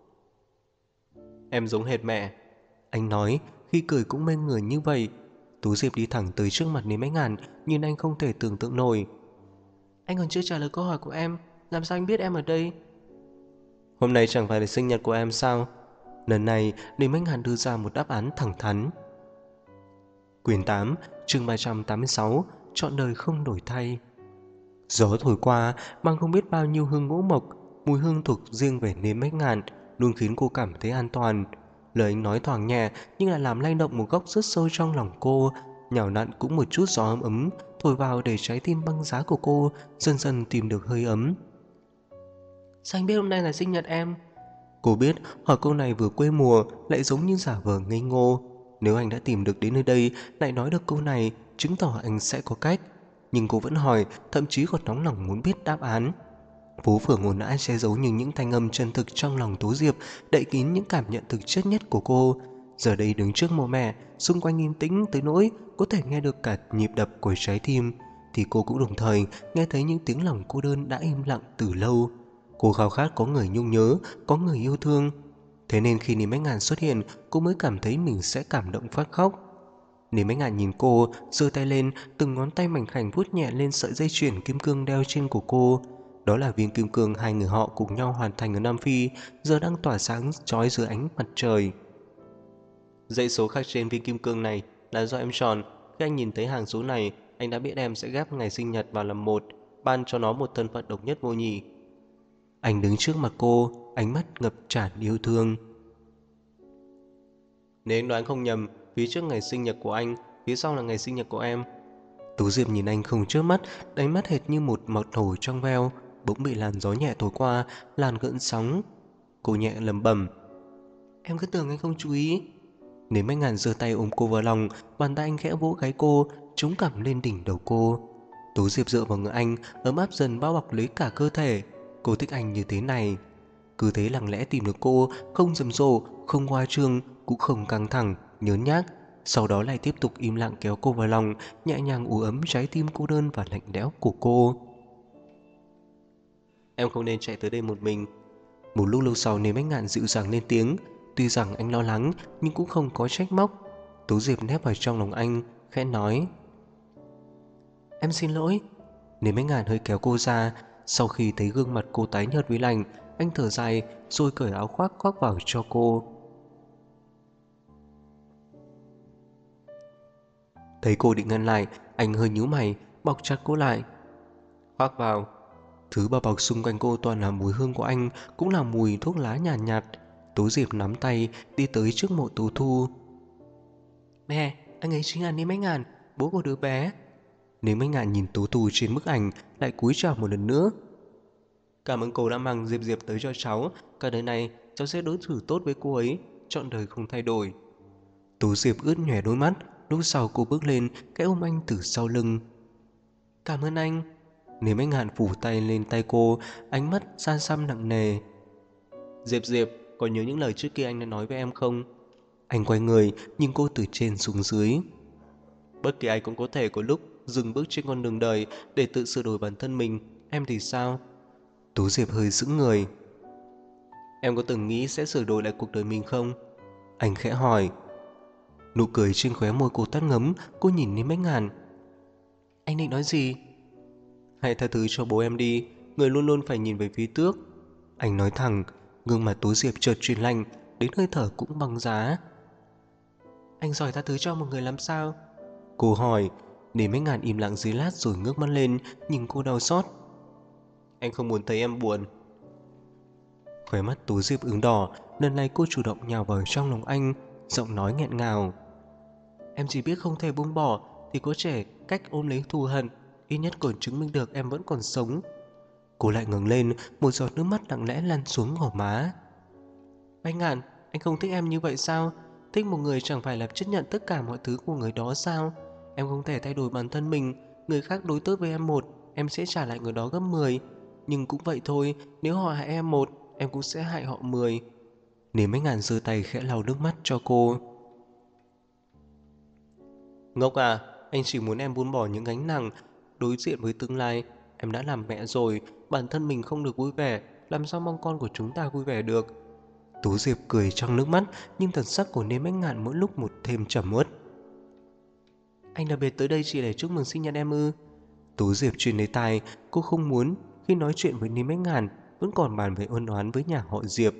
Em giống hệt mẹ, anh nói, khi cười cũng mê người như vậy. Tú Diệp đi thẳng tới trước mặt Nếm Mấy Ngàn, nhìn anh không thể tưởng tượng nổi. Anh còn chưa trả lời câu hỏi của em, làm sao anh biết em ở đây? Hôm nay chẳng phải là sinh nhật của em sao? Lần này, Nếm Mấy Ngàn đưa ra một đáp án thẳng thắn. Quyển 8, chương 386, Trọn đời không đổi thay. Gió thổi qua, mang không biết bao nhiêu hương ngũ mộc, mùi hương thuộc riêng về Nếm Mấy Ngàn, luôn khiến cô cảm thấy an toàn. Lời anh nói thoảng nhẹ, nhưng lại làm lay động một góc rất sâu trong lòng cô, nhào nặn cũng một chút gió ấm ấm, thổi vào để trái tim băng giá của cô dần dần tìm được hơi ấm. Sao anh biết hôm nay là sinh nhật em? Cô biết hỏi câu này vừa quê mùa lại giống như giả vờ ngây ngô. Nếu anh đã tìm được đến nơi đây lại nói được câu này, chứng tỏ anh sẽ có cách. Nhưng cô vẫn hỏi, thậm chí còn nóng lòng muốn biết đáp án. Phố phường ồn ào che giấu những thanh âm chân thực trong lòng Tố Diệp, đậy kín những cảm nhận thực chất nhất của cô. Giờ đây đứng trước mộ mẹ, xung quanh yên tĩnh tới nỗi có thể nghe được cả nhịp đập của trái tim, thì cô cũng đồng thời nghe thấy những tiếng lòng cô đơn đã im lặng từ lâu. Cô khao khát có người nhung nhớ, có người yêu thương. Thế nên khi Nếm Mấy Ngàn xuất hiện, cô mới cảm thấy mình sẽ cảm động phát khóc. Nếm Mấy Ngàn nhìn cô, giơ tay lên, từng ngón tay mảnh khảnh vuốt nhẹ lên sợi dây chuyền kim cương đeo trên của cô. Đó là viên kim cương hai người họ cùng nhau hoàn thành ở Nam Phi, giờ đang tỏa sáng chói dưới ánh mặt trời. Dãy số khắc trên viên kim cương này là do em chọn. Khi anh nhìn thấy hàng số này, anh đã biết em sẽ ghép ngày sinh nhật vào làm một, ban cho nó một thân phận độc nhất vô nhị. Anh đứng trước mặt cô, ánh mắt ngập tràn yêu thương. Nếu anh đoán không nhầm, phía trước ngày sinh nhật của anh, phía sau là ngày sinh nhật của em. Tú Diệp nhìn anh không chớp mắt, đáy mắt hệt như một mặt hồ trong veo, bỗng bị làn gió nhẹ thổi qua, làn gợn sóng. Cô nhẹ lẩm bẩm, em cứ tưởng anh không chú ý. Nếu Mấy Ngàn giơ tay ôm cô vào lòng, bàn tay anh khẽ vỗ gáy cô, chống cằm lên đỉnh đầu cô. Tú Diệp dựa vào ngực anh, ấm áp dần bao bọc lấy cả cơ thể. Cô thích anh như thế này. Cứ thế lặng lẽ tìm được cô, không rầm rộ, không hoa trương, cũng không căng thẳng, nhớn nhác. Sau đó lại tiếp tục im lặng kéo cô vào lòng, nhẹ nhàng ủ ấm trái tim cô đơn và lạnh lẽo của cô. Em không nên chạy tới đây một mình. Một lúc lâu sau Nếm Mấy Ngàn dịu dàng lên tiếng. Tuy rằng anh lo lắng nhưng cũng không có trách móc. Tú Diệp nép vào trong lòng anh, khẽ nói, em xin lỗi. Nếm Mấy Ngàn hơi kéo cô ra. Sau khi thấy gương mặt cô tái nhợt vì lạnh, anh thở dài rồi cởi áo khoác khoác vào cho cô. Thấy cô định ngăn lại, anh hơi nhíu mày, bọc chặt cô lại. Khoác vào. Thứ bao bọc xung quanh cô toàn là mùi hương của anh, cũng là mùi thuốc lá nhàn nhạt. Tố Diệp nắm tay đi tới trước mộ Tú Thu. Mẹ, anh ấy chính là Nếm Mấy Ngàn, bố của đứa bé. Nếm Mấy Ngàn nhìn Tú Thu trên bức ảnh, lại cúi chào một lần nữa. Cảm ơn cô đã mang Diệp Diệp tới cho cháu. Cả đời này cháu sẽ đối xử tốt với cô ấy, trọn đời không thay đổi. Tú Diệp ướt nhòe đôi mắt. Lúc sau cô bước lên, cái ôm anh từ sau lưng. Cảm ơn anh. Nếm Mấy Ngàn phủ tay lên tay cô, ánh mắt xa xăm nặng nề. Diệp Diệp, có nhớ những lời trước kia anh đã nói với em không? Anh quay người, nhìn cô từ trên xuống dưới. Bất kỳ ai cũng có thể có lúc dừng bước trên con đường đời để tự sửa đổi bản thân mình. Em thì sao? Tú Diệp hơi sững người. Em có từng nghĩ sẽ sửa đổi lại cuộc đời mình không? Anh khẽ hỏi. Nụ cười trên khóe môi cô tắt ngấm. Cô nhìn Nếm Mấy Ngàn. Anh định nói gì? Hãy tha thứ cho bố em đi. người luôn luôn phải nhìn về phía trước. Anh nói thẳng, gương mặt Tú Diệp chợt chuyển lạnh, đến hơi thở cũng băng giá. Anh giỏi tha thứ cho một người làm sao? Cô hỏi, để mấy ngàn im lặng dưới lát rồi ngước mắt lên, nhìn cô đau xót. Anh không muốn thấy em buồn. Khóe mắt Tú Diệp ửng đỏ, lần này cô chủ động nhào vào trong lòng anh, giọng nói nghẹn ngào. Em chỉ biết không thể buông bỏ thì có trẻ cách ôm lấy thù hận, ít nhất còn chứng minh được em vẫn còn sống. Cô lại ngẩng lên, một giọt nước mắt lặng lẽ lăn xuống gò má. Bách Ngạn, anh không thích em như vậy sao? Thích một người chẳng phải là chấp nhận tất cả mọi thứ của người đó sao? Em không thể thay đổi bản thân mình. Người khác đối tốt với em một, em sẽ trả lại người đó gấp 10. Nhưng cũng vậy thôi, nếu họ hại em một, em cũng sẽ hại họ 10. Nếu mấy ngàn giơ tay khẽ lau nước mắt cho cô. Ngốc à, anh chỉ muốn em buông bỏ những gánh nặng, đối diện với tương lai. Em đã làm mẹ rồi, bản thân mình không được vui vẻ, làm sao mong con của chúng ta vui vẻ được? Tú Diệp cười trong nước mắt, nhưng thần sắc của Nêm Bách Ngạn mỗi lúc một thêm trầm uất. Anh đặc biệt tới đây chỉ để chúc mừng sinh nhật em ư? Tú Diệp truyền lấy tai, cô không muốn khi nói chuyện với Nêm Bách Ngạn vẫn còn bàn về ân oán với nhà họ Diệp.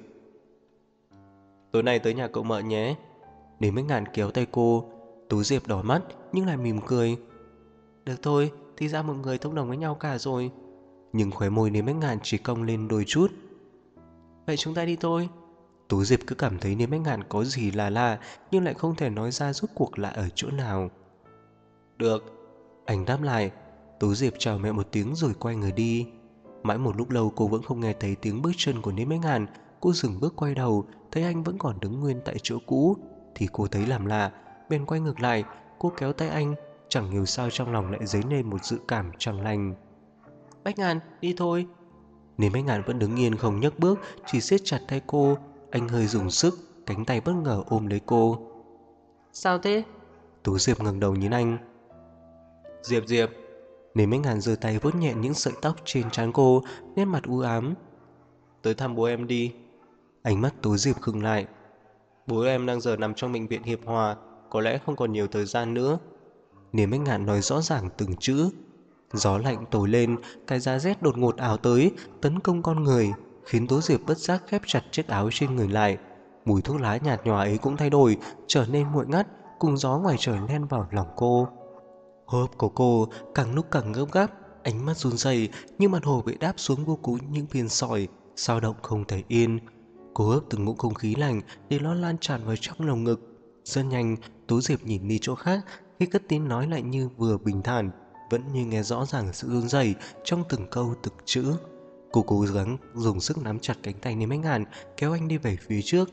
Tối nay tới nhà cậu mợ nhé. Nêm Bách Ngạn kéo tay cô. Tú Diệp đỏ mắt nhưng lại mỉm cười. Được thôi, thì ra mọi người thông đồng với nhau cả rồi. Nhưng khóe môi Nêm Bách Ngạn chỉ cong lên đôi chút. Vậy chúng ta đi thôi. Tú Diệp cứ cảm thấy Nêm Bách Ngạn có gì là lạ, nhưng lại không thể nói ra rốt cuộc là ở chỗ nào. Được. Anh đáp lại. Tú Diệp chào mẹ một tiếng rồi quay người đi. Mãi một lúc lâu cô vẫn không nghe thấy tiếng bước chân của Nêm Bách Ngạn. Cô dừng bước quay đầu, thấy anh vẫn còn đứng nguyên tại chỗ cũ, thì cô thấy làm lạ, bèn quay ngược lại. Cô kéo tay anh, chẳng hiểu sao trong lòng lại dấy lên một dự cảm chẳng lành. Bách Ngạn, đi thôi. Nêm Bách Ngạn vẫn đứng yên không nhấc bước, chỉ siết chặt tay cô. Anh hơi dùng sức, cánh tay bất ngờ ôm lấy cô. Sao thế? Tú Diệp ngẩng đầu nhìn anh. Diệp. Nếm Bách Ngạn giơ tay vuốt nhẹ những sợi tóc trên trán cô, nét mặt u ám. Tới thăm bố em đi. Ánh mắt Tú Diệp khựng lại. Bố em đang giờ nằm trong bệnh viện Hiệp Hòa, có lẽ không còn nhiều thời gian nữa. Nếm Bách Ngạn nói rõ ràng từng chữ. Gió lạnh trồi lên, cái giá rét đột ngột ảo tới, tấn công con người, khiến Tú Diệp bất giác khép chặt chiếc áo trên người lại. Mùi thuốc lá nhạt nhòa ấy cũng thay đổi, trở nên nguội ngắt, cùng gió ngoài trời len vào lòng cô. Hô hấp của cô càng lúc càng gấp gáp, ánh mắt run rẩy như mặt hồ bị đáp xuống vô cứu những viên sỏi, dao động không thể yên. Cô hấp từng ngụm không khí lạnh để nó lan tràn vào trong lồng ngực. Rất nhanh, Tú Diệp nhìn đi chỗ khác, khi cất tiếng nói lại như vừa bình thản, vẫn như nghe rõ ràng sự run rẩy trong từng câu từng chữ. Cô cố gắng dùng sức nắm chặt cánh tay Nêm Bách Ngạn, kéo anh đi về phía trước.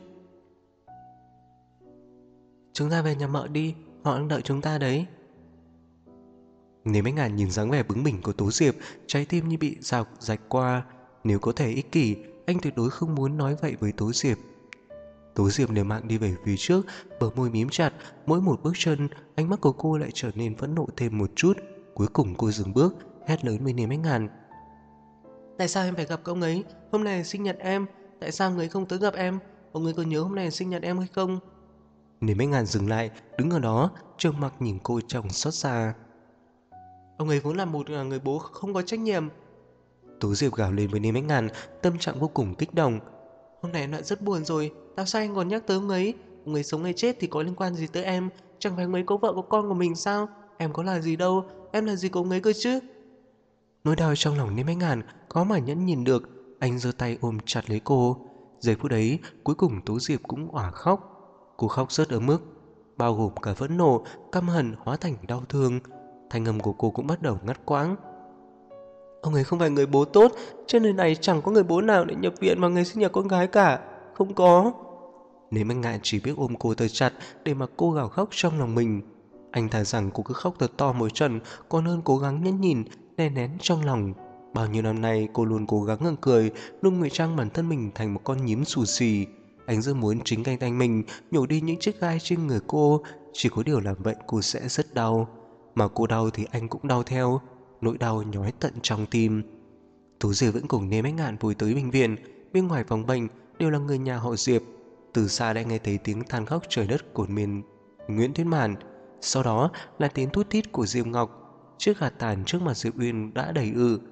Chúng ta về nhà mợ đi, họ đang đợi chúng ta đấy. Nếm Bách Ngạn nhìn dáng vẻ bướng bỉnh của Tú Diệp, trái tim như bị rào rạch qua. Nếu có thể ích kỷ, anh tuyệt đối không muốn nói vậy với Tú Diệp. Tú Diệp liều mạng đi về phía trước, bờ môi mím chặt, mỗi một bước chân, ánh mắt của cô lại trở nên phẫn nộ thêm một chút. Cuối cùng cô dừng bước, hét lớn với Nếm Bách Ngạn. Tại sao em phải gặp ông ấy? Hôm nay là sinh nhật em. Tại sao người không tới gặp em? Ông ấy có nhớ hôm nay là sinh nhật em hay không? Nếm Bách Ngạn dừng lại, đứng ở đó, trông mặt nhìn cô trong xót xa. Ông ấy vốn là một người bố không có trách nhiệm. Tú Diệp gào lên với Nếm Bách Ngạn, tâm trạng vô cùng kích động. Hôm nay em đã rất buồn rồi, tại sao anh còn nhắc tới ông ấy? Ông ấy sống hay chết thì có liên quan gì tới em? Chẳng phải ông ấy có vợ có con của mình sao? Em có là gì đâu, em là gì của ông ấy cơ chứ? Nỗi đau trong lòng Nếm Bách Ngạn có mà nhẫn nhìn được. Anh giơ tay ôm chặt lấy cô. Giây phút ấy, cuối cùng Tú Diệp cũng òa khóc. Cô khóc rất ở mức, bao gồm cả phẫn nộ, căm hận hóa thành đau thương. Thanh âm của cô cũng bắt đầu ngắt quãng. Ông ấy không phải người bố tốt, trên đời này chẳng có người bố nào để nhập viện vào ngày sinh nhật con gái cả. Không có. Nếm Bách Ngạn chỉ biết ôm cô thật chặt để mà cô gào khóc trong lòng mình. Anh thà rằng cô cứ khóc thật to mỗi trận còn hơn cố gắng nhẫn nhịn, đè nén trong lòng. Bao nhiêu năm nay cô luôn cố gắng ngừng cười, luôn ngụy trang bản thân mình thành một con nhím xù xì. Anh rất muốn chính cánh tay mình nhổ đi những chiếc gai trên người cô, chỉ có điều làm vậy cô sẽ rất đau. Mà cô đau thì anh cũng đau theo, nỗi đau nhói tận trong tim. Tú Diệp vẫn cùng Nếm Bách Ngạn vui tới bệnh viện. Bên ngoài phòng bệnh đều là người nhà họ Diệp. Từ xa đã nghe thấy tiếng than khóc trời đất của miền Nguyễn Tuyết Màn. Sau đó là tiếng thút thít của Diệp Ngọc. Chiếc gạt tàn trước mặt Diệp Uyên đã đầy ự.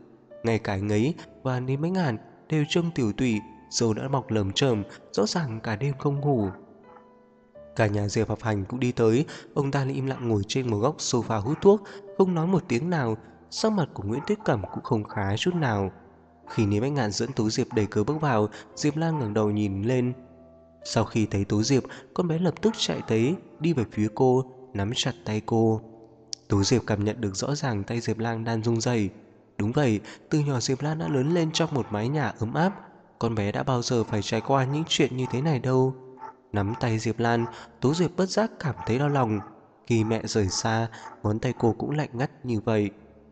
Ngay cả anh ấy và Lý Mãnh Ngàn đều trông tiểu tụy, râu đã mọc lởm chởm, rõ ràng cả đêm không ngủ. Cả nhà Diệp Học Hành cũng đi tới, ông ta im lặng ngồi trên một góc sofa hút thuốc, không nói một tiếng nào. Sắc mặt của Nguyễn Tuyết Cẩm cũng không khá chút nào. Khi Lý Mãnh Ngạn dẫn Tú Diệp đẩy cửa bước vào, Diệp Lan ngẩng đầu nhìn lên. Sau khi thấy Tú Diệp, con bé lập tức chạy tới, đi về phía cô, nắm chặt tay cô. Tú Diệp cảm nhận được rõ ràng tay Diệp Lan đang run rẩy. Đúng vậy, từ nhỏ Diệp Lan đã lớn lên trong một mái nhà ấm áp. Con bé đã bao giờ phải trải qua những chuyện như thế này đâu. Nắm tay Diệp Lan, Tú Diệp bất giác cảm thấy đau lòng. Khi mẹ rời xa, ngón tay cô cũng lạnh ngắt như vậy.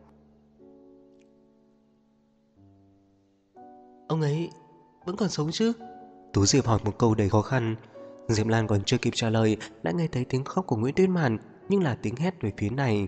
Ông ấy vẫn còn sống chứ? Tú Diệp hỏi một câu đầy khó khăn. Diệp Lan còn chưa kịp trả lời đã nghe thấy tiếng khóc của Nguyễn Tuyết Màn, nhưng là tiếng hét về phía này.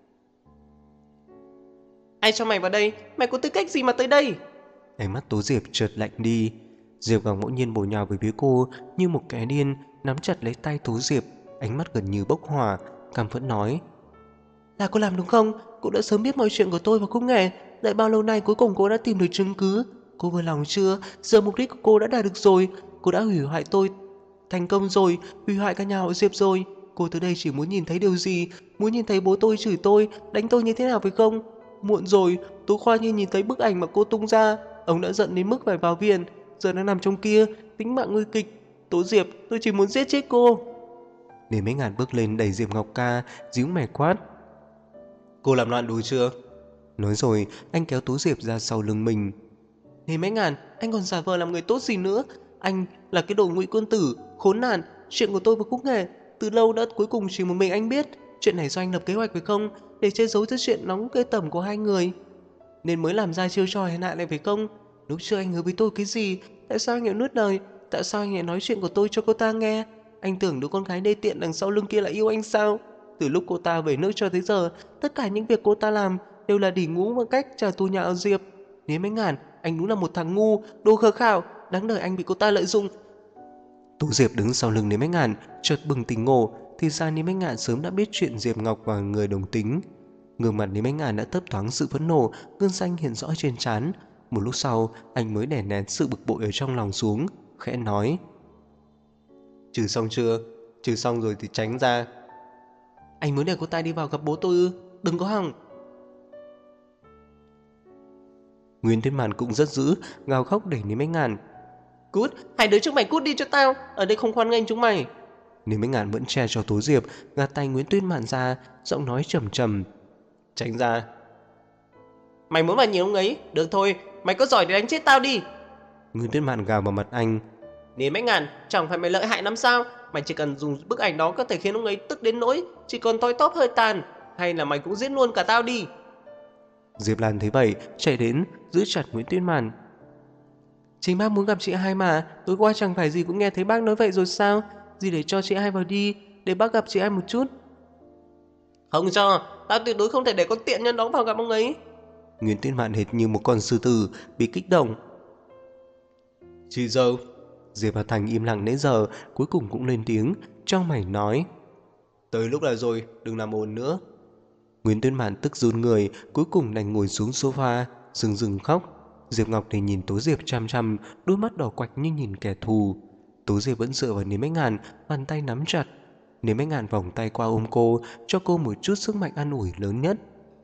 Ai cho mày vào đây? Mày có tư cách gì mà tới đây? Ánh mắt Tú Diệp chợt lạnh đi. Diệp Gẳng ngẫu nhiên bổ nhào về phía cô như một kẻ điên, nắm chặt lấy tay Tú Diệp, ánh mắt gần như bốc hỏa, căm phẫn nói: Là cô làm đúng không? Cô đã sớm biết mọi chuyện của tôi và Cúc Nghệ. Đợi bao lâu nay cuối cùng cô đã tìm được chứng cứ. Cô vừa lòng chưa? Giờ mục đích của cô đã đạt được rồi. Cô đã hủy hoại tôi thành công rồi, hủy hoại cả nhà họ Diệp rồi. Cô tới đây chỉ muốn nhìn thấy điều gì? Muốn nhìn thấy bố tôi chửi tôi, đánh tôi như thế nào phải không? Muộn rồi, Tú Khoa như nhìn thấy bức ảnh mà cô tung ra. Ông đã giận đến mức phải vào viện, giờ đang nằm trong kia, tính mạng nguy kịch. Tố Diệp, tôi chỉ muốn giết chết cô. Để mấy ngàn bước lên đẩy Diệp Ngọc Ca, díu mày quát: Cô làm loạn đủ chưa? Nói rồi, anh kéo Tú Diệp ra sau lưng mình. Thế mấy ngàn, anh còn giả vờ làm người tốt gì nữa? Anh là cái đồ ngụy quân tử, khốn nạn. Chuyện của tôi và Cúc Nghệ từ lâu đã cuối cùng chỉ một mình anh biết. Chuyện này do anh lập kế hoạch phải không? Để che giấu thứ chuyện nóng cây tẩm của hai người, nên mới làm ra chiêu trò hèn hạ này phải không? Lúc trước anh hứa với tôi cái gì? Tại sao anh lại nuốt lời? Tại sao anh lại nói chuyện của tôi cho cô ta nghe? Anh tưởng đứa con gái đê tiện đằng sau lưng kia là yêu anh sao? Từ lúc cô ta về nước cho tới giờ, tất cả những việc cô ta làm đều là đỉ ngũ bằng cách trả thù nhà ở Diệp. Nếu mấy ngàn, anh đúng là một thằng ngu, đồ khờ khạo, đáng đời anh bị cô ta lợi dụng. Tú Diệp đứng sau lưng Lý Bách Ngạn, chợt bừng tỉnh ngộ, thì ra Lý Bách Ngạn sớm đã biết chuyện Diệp Ngọc và người đồng tính. Gương mặt Lý Bách Ngạn đã thấp thoáng sự phẫn nộ, gân xanh hiện rõ trên trán. Một lúc sau, anh mới đè nén sự bực bội ở trong lòng xuống, khẽ nói: Trừ xong chưa? Trừ xong rồi thì tránh ra. Anh muốn để cô ta đi vào gặp bố tôi ư? Đừng có hòng. Nguyên Thiên Màn cũng rất dữ, gào khóc đẩy Lý Bách Ngạn. Cút, hai đứa trước mày cút đi cho tao, ở đây không khoan nghênh chúng mày. Lý Bách Ngạn vẫn che cho Tố Diệp, gạt tay Nguyễn Tuyên Mạn ra, giọng nói trầm trầm: Tránh ra. Mày muốn vào nhìn ông ấy? Được thôi, mày có giỏi thì đánh chết tao đi. Nguyễn Tuyên Mạn gào vào mặt anh. Lý Bách Ngạn, chẳng phải mày lợi hại lắm sao? Mày chỉ cần dùng bức ảnh đó có thể khiến ông ấy tức đến nỗi chỉ còn thoi thóp hơi tàn. Hay là mày cũng giết luôn cả tao đi. Diệp Lan thấy vậy, chạy đến, giữ chặt Nguyễn Tuyên Mạn. Chính bác muốn gặp chị hai mà, tối qua chẳng phải gì cũng nghe thấy bác nói vậy rồi sao? Gì để cho chị hai vào đi, để bác gặp chị hai một chút. Không cho, tao tuyệt đối không thể để con tiện nhân đó vào gặp ông ấy. Nguyễn Tuyên Mạn hệt như một con sư tử bị kích động. Chị dâu. Diệp Hà Thành im lặng nãy giờ, cuối cùng cũng lên tiếng, trong mày nói: Tới lúc này rồi, đừng làm ồn nữa. Nguyễn Tuyên Mạn tức run người, cuối cùng đành ngồi xuống sofa, rưng rưng khóc. Diệp Ngọc thì nhìn Tố Diệp chăm chăm, đôi mắt đỏ quạch như nhìn kẻ thù. Tố Diệp vẫn dựa vào Niêm Bách Ngạn, bàn tay nắm chặt. Niêm Bách Ngạn vòng tay qua ôm cô, cho cô một chút sức mạnh an ủi lớn nhất.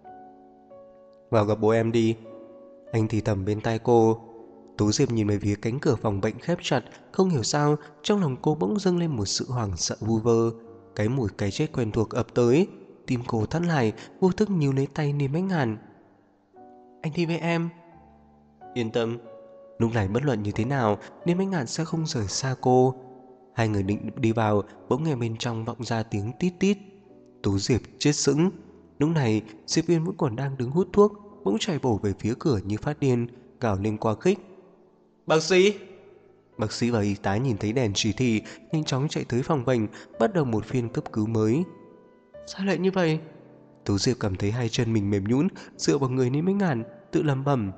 Vào gặp bố em đi. Anh thì thầm bên tai cô. Tố Diệp nhìn về phía cánh cửa phòng bệnh khép chặt, không hiểu sao trong lòng cô bỗng dâng lên một sự hoảng sợ vu vơ. Cái mùi cái chết quen thuộc ập tới, tim cô thắt lại, vô thức níu lấy tay Niêm Bách Ngạn. Anh đi với em. Yên tâm. Lúc này bất luận như thế nào, Niêm Bách Ngạn sẽ không rời xa cô. Hai người định đi vào, bỗng nghe bên trong vọng ra tiếng tít tít. Tú Diệp chết sững. Lúc này, Diệp Viên vẫn còn đang đứng hút thuốc, bỗng chạy bổ về phía cửa như phát điên, gào lên quá khích. Bác sĩ! Bác sĩ và y tá nhìn thấy đèn chỉ thị, nhanh chóng chạy tới phòng bệnh, bắt đầu một phiên cấp cứu mới. Sao lại như vậy? Tú Diệp cảm thấy hai chân mình mềm nhũn, dựa vào người Niêm Bách Ngạn, tự lẩm bẩm.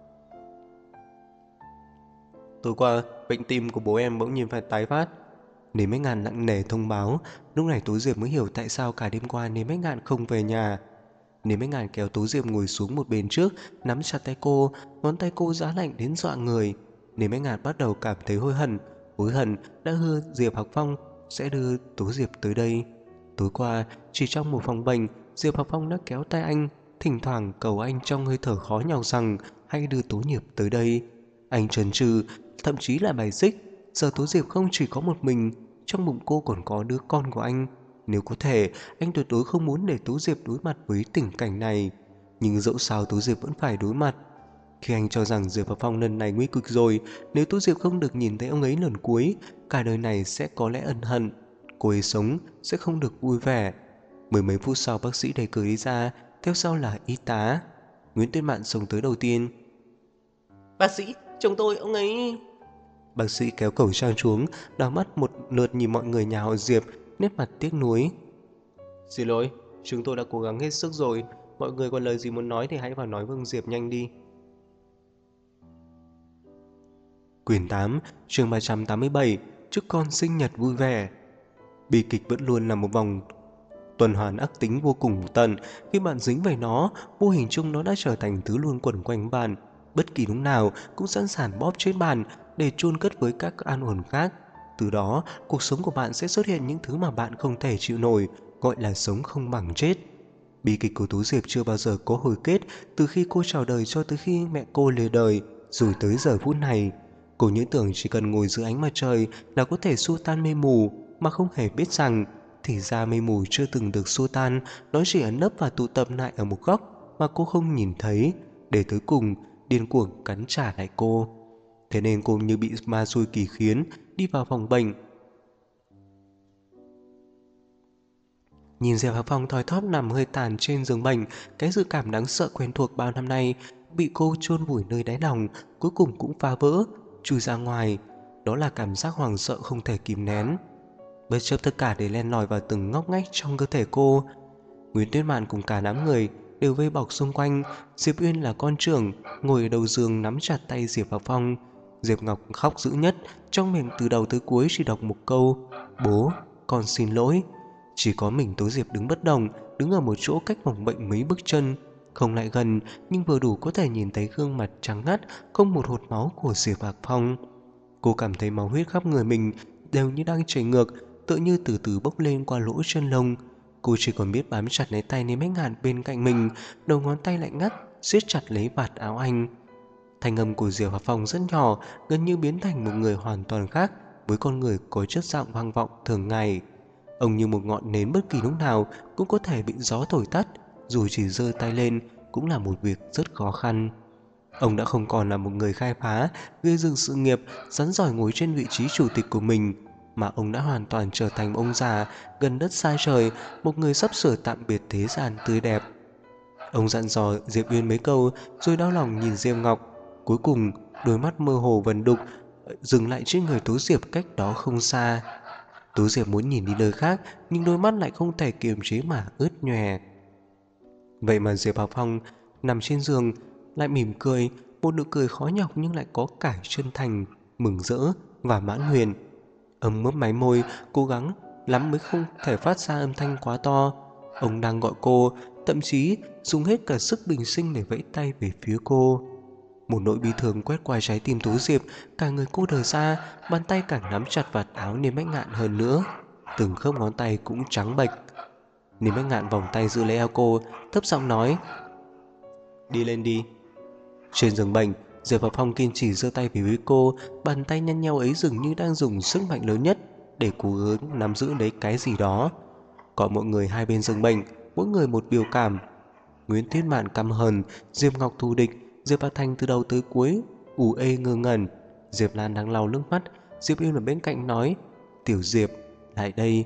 Tối qua, bệnh tim của bố em bỗng nhiên phải tái phát. Niêm Bách Ngạn nặng nề thông báo. Lúc này Tú Diệp mới hiểu tại sao cả đêm qua Niêm Bách Ngạn không về nhà. Nếu mấy ngàn kéo Tố Diệp ngồi xuống một bên trước, nắm chặt tay cô, ngón tay cô giá lạnh đến dọa người. Nếu mấy ngàn bắt đầu cảm thấy hối hận đã hứa Diệp Học Phong sẽ đưa Tố Diệp tới đây. Tối qua, chỉ trong một phòng bệnh, Diệp Học Phong đã kéo tay anh, thỉnh thoảng cầu anh trong hơi thở khó nhọc rằng hãy đưa Tố Diệp tới đây. Anh chần chừ, thậm chí là bài xích. Giờ Tố Diệp không chỉ có một mình, trong bụng cô còn có đứa con của anh. Nếu có thể, anh tuyệt đối không muốn để Tố Diệp đối mặt với tình cảnh này. Nhưng dẫu sao Tố Diệp vẫn phải đối mặt. Khi anh cho rằng Diệp và Phong lần này nguy kịch rồi, nếu Tố Diệp không được nhìn thấy ông ấy lần cuối, cả đời này sẽ có lẽ ân hận. Cô ấy sống sẽ không được vui vẻ. Mười mấy phút sau bác sĩ đẩy cửa đi ra, theo sau là y tá. Nguyễn Tuyết Mạn xông tới đầu tiên. Bác sĩ, chồng tôi, ông ấy... Bác sĩ kéo khẩu trang xuống, đảo mắt một lượt nhìn mọi người nhà họ Diệp, nét mặt tiếc nuối. Xin lỗi, chúng tôi đã cố gắng hết sức rồi. Mọi người còn lời gì muốn nói thì hãy vào nói với ông Diệp nhanh đi. Quyển 8, chương 387, chúc con sinh nhật vui vẻ. Bi kịch vẫn luôn là một vòng tuần hoàn ác tính vô cùng tận. Khi bạn dính về nó, vô hình chung nó đã trở thành thứ luôn quẩn quanh bạn. Bất kỳ lúc nào cũng sẵn sàng bóp chết bạn để chôn cất với các an ổn khác. Từ đó, cuộc sống của bạn sẽ xuất hiện những thứ mà bạn không thể chịu nổi, gọi là sống không bằng chết. Bi kịch của Tú Diệp chưa bao giờ có hồi kết, từ khi cô chào đời cho tới khi mẹ cô lìa đời, rồi tới giờ phút này. Cô nghĩ tưởng chỉ cần ngồi dưới ánh mặt trời là có thể xua tan mây mù, mà không hề biết rằng thì ra mây mù chưa từng được xua tan, nó chỉ ẩn nấp và tụ tập lại ở một góc mà cô không nhìn thấy, để tới cùng điên cuồng cắn trả lại cô. Thế nên cô như bị ma xui quỷ khiến đi vào phòng bệnh. Nhìn Diệp Hà Phong thoi thóp nằm hơi tàn trên giường bệnh, cái dự cảm đáng sợ quen thuộc bao năm nay bị cô chôn vùi nơi đáy lòng, cuối cùng cũng phá vỡ, chui ra ngoài. Đó là cảm giác hoảng sợ không thể kìm nén, bất chấp tất cả để len lỏi vào từng ngóc ngách trong cơ thể cô. Nguyễn Tuyết Mạn cùng cả đám người đều vây bọc xung quanh. Diệp Uyên là con trưởng, ngồi ở đầu giường nắm chặt tay Diệp Hà Phong. Diệp Ngọc khóc dữ nhất, trong miệng từ đầu tới cuối chỉ đọc một câu: bố, con xin lỗi. Chỉ có mình Tố Diệp đứng bất động, đứng ở một chỗ cách phòng bệnh mấy bước chân, không lại gần nhưng vừa đủ có thể nhìn thấy gương mặt trắng ngắt không một hột máu của Diệp Hạc Phong. Cô cảm thấy máu huyết khắp người mình đều như đang chảy ngược, tự như từ từ bốc lên qua lỗ chân lông. Cô chỉ còn biết bám chặt lấy tay Niêm Bách Ngạn bên cạnh mình, đầu ngón tay lạnh ngắt siết chặt lấy vạt áo anh. Thanh âm của Diệp Hạc Phong rất nhỏ, gần như biến thành một người hoàn toàn khác với con người có chất giọng vang vọng thường ngày. Ông như một ngọn nến bất kỳ lúc nào cũng có thể bị gió thổi tắt, dù chỉ giơ tay lên cũng là một việc rất khó khăn. Ông đã không còn là một người khai phá, gây dựng sự nghiệp, rắn giỏi ngồi trên vị trí chủ tịch của mình, mà ông đã hoàn toàn trở thành ông già gần đất xa trời, một người sắp sửa tạm biệt thế gian tươi đẹp. Ông dặn dò Diệp Uyên mấy câu rồi đau lòng nhìn Diệp Ngọc. Cuối cùng đôi mắt mơ hồ vần đục dừng lại trên người Tố Diệp cách đó không xa. Tố Diệp muốn nhìn đi nơi khác, nhưng đôi mắt lại không thể kiềm chế mà ướt nhòe. Vậy mà Diệp Học Phong nằm trên giường lại mỉm cười, một nụ cười khó nhọc nhưng lại có cả chân thành, mừng rỡ và mãn nguyện. Ông mấp máy môi, cố gắng lắm mới không thể phát ra âm thanh quá to. Ông đang gọi cô, thậm chí dùng hết cả sức bình sinh để vẫy tay về phía cô. Một nỗi bi thương quét qua trái tim Tố Diệp, cả người cô đờ ra, bàn tay càng nắm chặt vạt áo Niêm Bách Ngạn hơn nữa, từng khớp ngón tay cũng trắng bệch. Niêm Bách Ngạn vòng tay giữ lấy eo cô, thấp giọng nói: đi lên đi. Trên giường bệnh, Diệp Hợp Phong kiên trì giơ tay về phía cô, bàn tay nhăn nheo ấy dường như đang dùng sức mạnh lớn nhất để cố gắng nắm giữ lấy cái gì đó. Còn mọi người hai bên giường bệnh, mỗi người một biểu cảm. Nguyễn Tuyết Mạn căm hờn, Diệp Ngọc thù địch, Diệp Bá Thành từ đầu tới cuối ủ ê ngơ ngẩn, Diệp Lan đang lau nước mắt. Diệp Yên ở bên cạnh nói: tiểu Diệp, lại đây.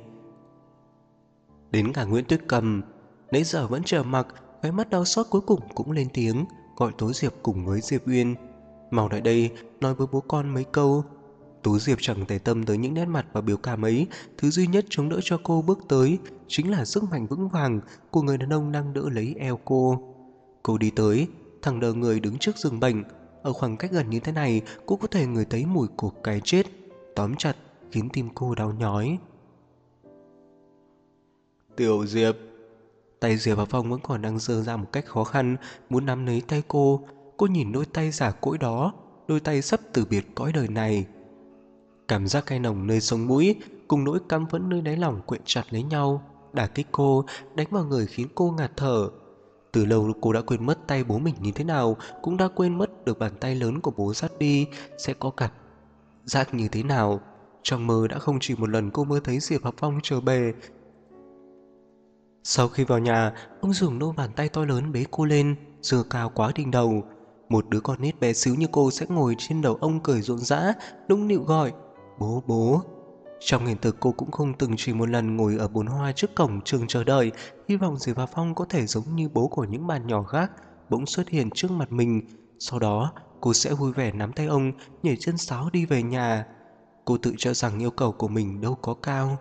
Đến cả Nguyễn Tuyết Cầm nãy giờ vẫn chờ mặc, cái mắt đau xót cuối cùng cũng lên tiếng gọi Tố Diệp cùng với Diệp Uyên: mau lại đây, nói với bố con mấy câu. Tố Diệp chẳng để tâm tới những nét mặt và biểu cảm ấy, thứ duy nhất chống đỡ cho cô bước tới chính là sức mạnh vững vàng của người đàn ông đang đỡ lấy eo cô. Cô đi tới, thẳng đờ người đứng trước giường bệnh. Ở khoảng cách gần như thế này, cô có thể ngửi thấy mùi của cái chết tóm chặt khiến tim cô đau nhói. Tiểu Diệp. Tay Diệp Vào Phong vẫn còn đang giơ ra một cách khó khăn, muốn nắm lấy tay cô. Cô nhìn đôi tay giả cỗi đó, đôi tay sắp từ biệt cõi đời này. Cảm giác cay nồng nơi sống mũi cùng nỗi căm phẫn nơi đáy lòng quyện chặt lấy nhau, đả kích cô, đánh vào người khiến cô ngạt thở. Từ lâu cô đã quên mất tay bố mình như thế nào, cũng đã quên mất được bàn tay lớn của bố dắt đi sẽ có cảm giác như thế nào. Trong mơ đã không chỉ một lần cô mơ thấy Diệp Hợp Phong trở về. Sau khi vào nhà, ông dùng đôi bàn tay to lớn bế cô lên, giơ cao quá đỉnh đầu. Một đứa con nít bé xíu như cô sẽ ngồi trên đầu ông cười rộn rã, nũng nịu gọi bố bố. Trong hiện thực cô cũng không từng chỉ một lần ngồi ở bồn hoa trước cổng trường chờ đợi, hy vọng Diệp Hà Phong có thể giống như bố của những bạn nhỏ khác, bỗng xuất hiện trước mặt mình. Sau đó, cô sẽ vui vẻ nắm tay ông, nhảy chân sáo đi về nhà. Cô tự cho rằng yêu cầu của mình đâu có cao.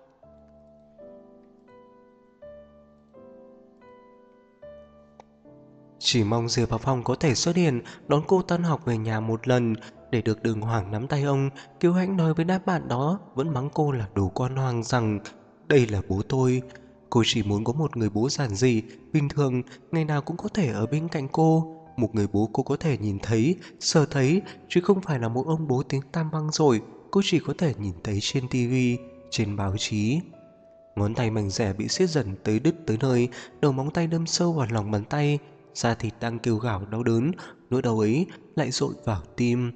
Chỉ mong Diệp Hà Phong có thể xuất hiện, đón cô tan học về nhà một lần, để được Đường Hoàng nắm tay ông, kiêu hãnh nói với đám bạn đó vẫn mắng cô là đồ con hoang rằng đây là bố tôi. Cô chỉ muốn có một người bố giản dị, bình thường, ngày nào cũng có thể ở bên cạnh cô, một người bố cô có thể nhìn thấy, sờ thấy, chứ không phải là một ông bố tiếng tam vang dội cô chỉ có thể nhìn thấy trên tivi, trên báo chí. Ngón tay mảnh rẻ bị siết dần tới đứt tới nơi, đầu móng tay đâm sâu vào lòng bàn tay, da thịt đang kêu gào đau đớn, nỗi đau ấy lại dội vào tim.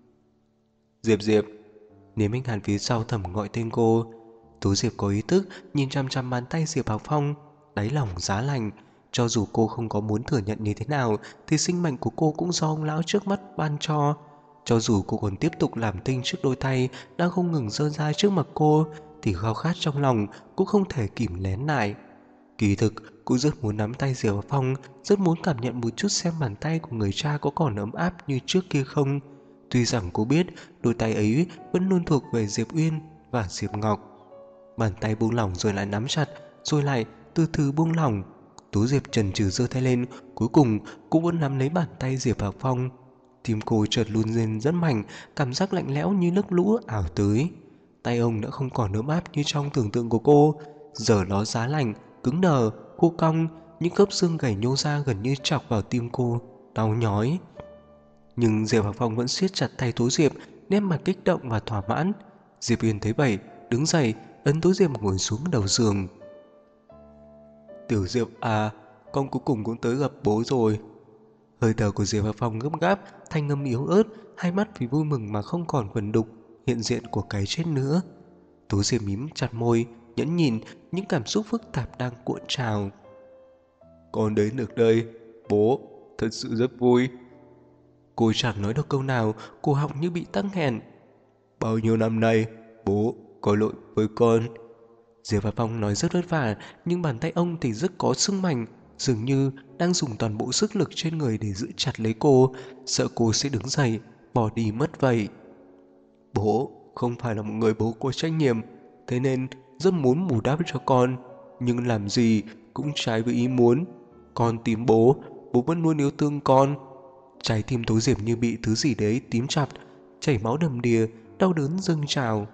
Diệp Diệp. Niềm Minh Hàn phía sau thầm gọi tên cô. Tú Diệp có ý thức nhìn chăm chăm bàn tay Diệp Hạc Phong, đáy lòng giá lạnh. Cho dù cô không có muốn thừa nhận như thế nào thì sinh mệnh của cô cũng do ông lão trước mắt ban cho. Cho dù cô còn tiếp tục làm thinh trước đôi tay đang không ngừng giơ ra trước mặt cô thì khao khát trong lòng cũng không thể kìm nén lại. Kỳ thực, cô rất muốn nắm tay Diệp Hạc Phong, rất muốn cảm nhận một chút xem bàn tay của người cha có còn ấm áp như trước kia không. Tuy rằng cô biết đôi tay ấy vẫn luôn thuộc về Diệp Uyên và Diệp Ngọc. Bàn tay buông lỏng rồi lại nắm chặt, rồi lại từ từ buông lỏng. Tú Diệp chần chừ giơ tay lên, cuối cùng cũng vẫn nắm lấy bàn tay Diệp Hạc Phong. Tim cô chợt run lên rất mạnh, cảm giác lạnh lẽo như nước lũ ảo tới. Tay ông đã không còn ấm áp như trong tưởng tượng của cô, giờ nó giá lạnh, cứng đờ, khô cong, những khớp xương gầy nhô ra gần như chọc vào tim cô, đau nhói. Nhưng Diệp Hạc Phong vẫn siết chặt tay Tú Diệp, nét mặt kích động và thỏa mãn. Diệp Uyên thấy vậy, đứng dậy, ấn Tú Diệp ngồi xuống đầu giường. Tiểu Diệp à, con cuối cùng cũng tới gặp bố rồi. Hơi thở của Diệp Hạc Phong gấp gáp, thanh âm yếu ớt, hai mắt vì vui mừng mà không còn vẩn đục, hiện diện của cái chết nữa. Tú Diệp mím chặt môi, nhẫn nhìn những cảm xúc phức tạp đang cuộn trào. Con đến được đây, bố, thật sự rất vui. Cô chẳng nói được câu nào, cổ họng như bị tắc nghẹn. Bao nhiêu năm nay, bố có lỗi với con. Diệp Hà Phong nói rất vất vả, nhưng bàn tay ông thì rất có sức mạnh, dường như đang dùng toàn bộ sức lực trên người để giữ chặt lấy cô, sợ cô sẽ đứng dậy, bỏ đi mất vậy. Bố không phải là một người bố có trách nhiệm, thế nên rất muốn bù đắp cho con, nhưng làm gì cũng trái với ý muốn. Con tìm bố, bố vẫn luôn yêu thương con. Trái tim Tố Diệp như bị thứ gì đấy tím chặt, chảy máu đầm đìa, đau đớn dâng trào.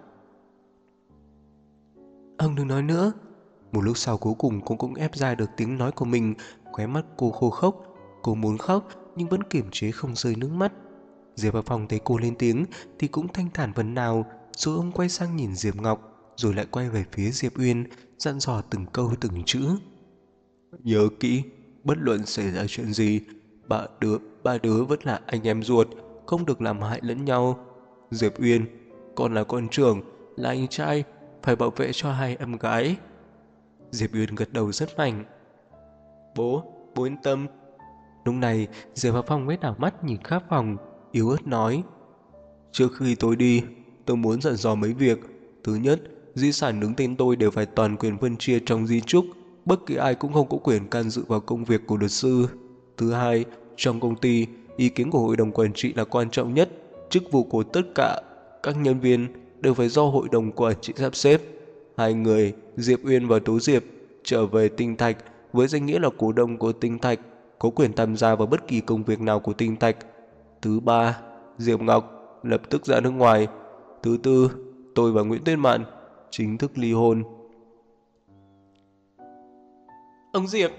Ông đừng nói nữa. Một lúc sau cuối cùng cô cũng ép ra được tiếng nói của mình, khóe mắt cô khô khốc. Cô muốn khóc nhưng vẫn kiềm chế không rơi nước mắt. Diệp Hà Phong thấy cô lên tiếng thì cũng thanh thản phần nào, rồi ông quay sang nhìn Diệp Ngọc, rồi lại quay về phía Diệp Uyên, dặn dò từng câu từng chữ. Nhớ kỹ, bất luận xảy ra chuyện gì, ba đứa vẫn là anh em ruột, không được làm hại lẫn nhau. Diệp Uyên, con là con trưởng, là anh trai, phải bảo vệ cho hai em gái. Diệp Uyên gật đầu rất mạnh. Bố yên tâm. Lúc này, Diệp Hà Phong mới đảo mắt nhìn khắp phòng, yếu ớt nói. Trước khi tôi đi, tôi muốn dặn dò mấy việc. Thứ nhất, di sản đứng tên tôi đều phải toàn quyền phân chia trong di chúc, bất kỳ ai cũng không có quyền can dự vào công việc của luật sư. Thứ hai, trong công ty, ý kiến của hội đồng quản trị là quan trọng nhất. Chức vụ của tất cả các nhân viên đều phải do hội đồng quản trị sắp xếp. Hai người, Diệp Uyên và Tú Diệp, trở về Tinh Thạch với danh nghĩa là cổ đông của Tinh Thạch, có quyền tham gia vào bất kỳ công việc nào của Tinh Thạch. Thứ ba, Diệp Ngọc lập tức ra nước ngoài. Thứ tư, tôi và Nguyễn Tuyết Mạn chính thức ly hôn. Ông Diệp!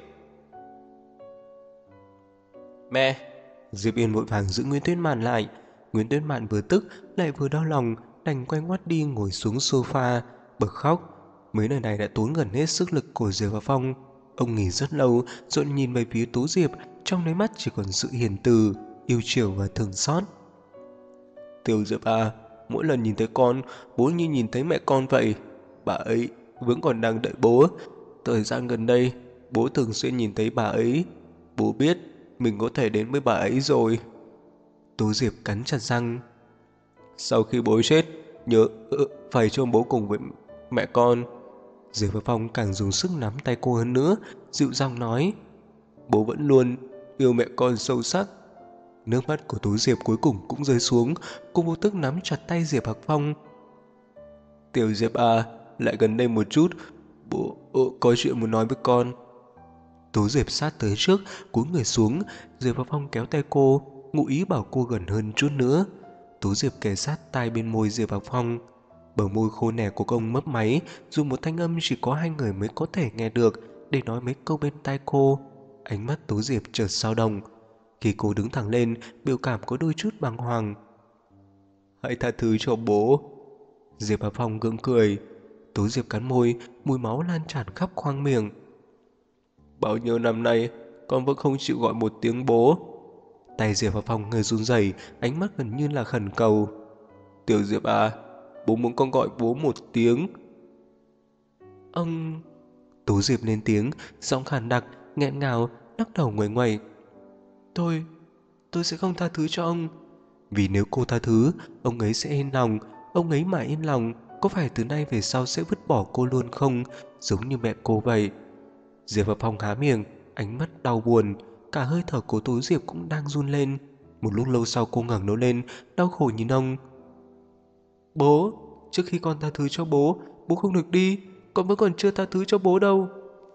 Mẹ! Diệp Yên vội vàng giữ Nguyễn Tuyết Mạn lại. Nguyễn Tuyết Mạn vừa tức lại vừa đau lòng, đành quay ngoắt đi ngồi xuống sofa, bật khóc. Mấy lời này đã tốn gần hết sức lực của Diệp và Phong. Ông nghỉ rất lâu, rồi nhìn về phía Tú Diệp, trong đáy mắt chỉ còn sự hiền từ, yêu chiều và thương xót. Tiểu Diệp à, mỗi lần nhìn thấy con, bố như nhìn thấy mẹ con vậy. Bà ấy vẫn còn đang đợi bố. Thời gian gần đây, bố thường xuyên nhìn thấy bà ấy. Bố biết mình có thể đến với bà ấy rồi. Tú Diệp cắn chặt răng. Sau khi bố chết, nhớ phải cho bố cùng với mẹ con. Diệp và Phong càng dùng sức nắm tay cô hơn nữa, dịu dàng nói. Bố vẫn luôn yêu mẹ con sâu sắc. Nước mắt của Tú Diệp cuối cùng cũng rơi xuống, cô vô thức nắm chặt tay Diệp Hạc Phong. Tiểu Diệp à, lại gần đây một chút, bố có chuyện muốn nói với con. Tú Diệp sát tới trước, cúi người xuống, Diệp Hạc Phong kéo tay cô, ngụ ý bảo cô gần hơn chút nữa. Tú Diệp kề sát tai bên môi Diệp Hạc Phong. Bờ môi khô nẻ của ông mấp máy, dùng một thanh âm chỉ có hai người mới có thể nghe được để nói mấy câu bên tai cô. Ánh mắt Tú Diệp chợt dao động. Khi cô đứng thẳng lên, biểu cảm có đôi chút bàng hoàng. Hãy tha thứ cho bố. Diệp Hà Phong gượng cười. Tú Diệp cắn môi, mùi máu lan tràn khắp khoang miệng. Bao nhiêu năm nay, con vẫn không chịu gọi một tiếng bố. Tay Diệp Hà Phong hơi run rẩy, ánh mắt gần như là khẩn cầu. Tiểu Diệp à, bố muốn con gọi bố một tiếng. Ông... Tú Diệp lên tiếng, giọng khàn đặc, nghẹn ngào, lắc đầu nguầy nguầy. Tôi sẽ không tha thứ cho ông. Vì nếu cô tha thứ, ông ấy sẽ yên lòng. Ông ấy mà yên lòng, có phải từ nay về sau sẽ vứt bỏ cô luôn không? Giống như mẹ cô vậy. Diệp và Phong há miệng, ánh mắt đau buồn. Cả hơi thở của Tú Diệp cũng đang run lên. Một lúc lâu sau cô ngẩng đầu lên, đau khổ nhìn ông. Bố, trước khi con tha thứ cho bố không được đi. Con vẫn còn chưa tha thứ cho bố đâu.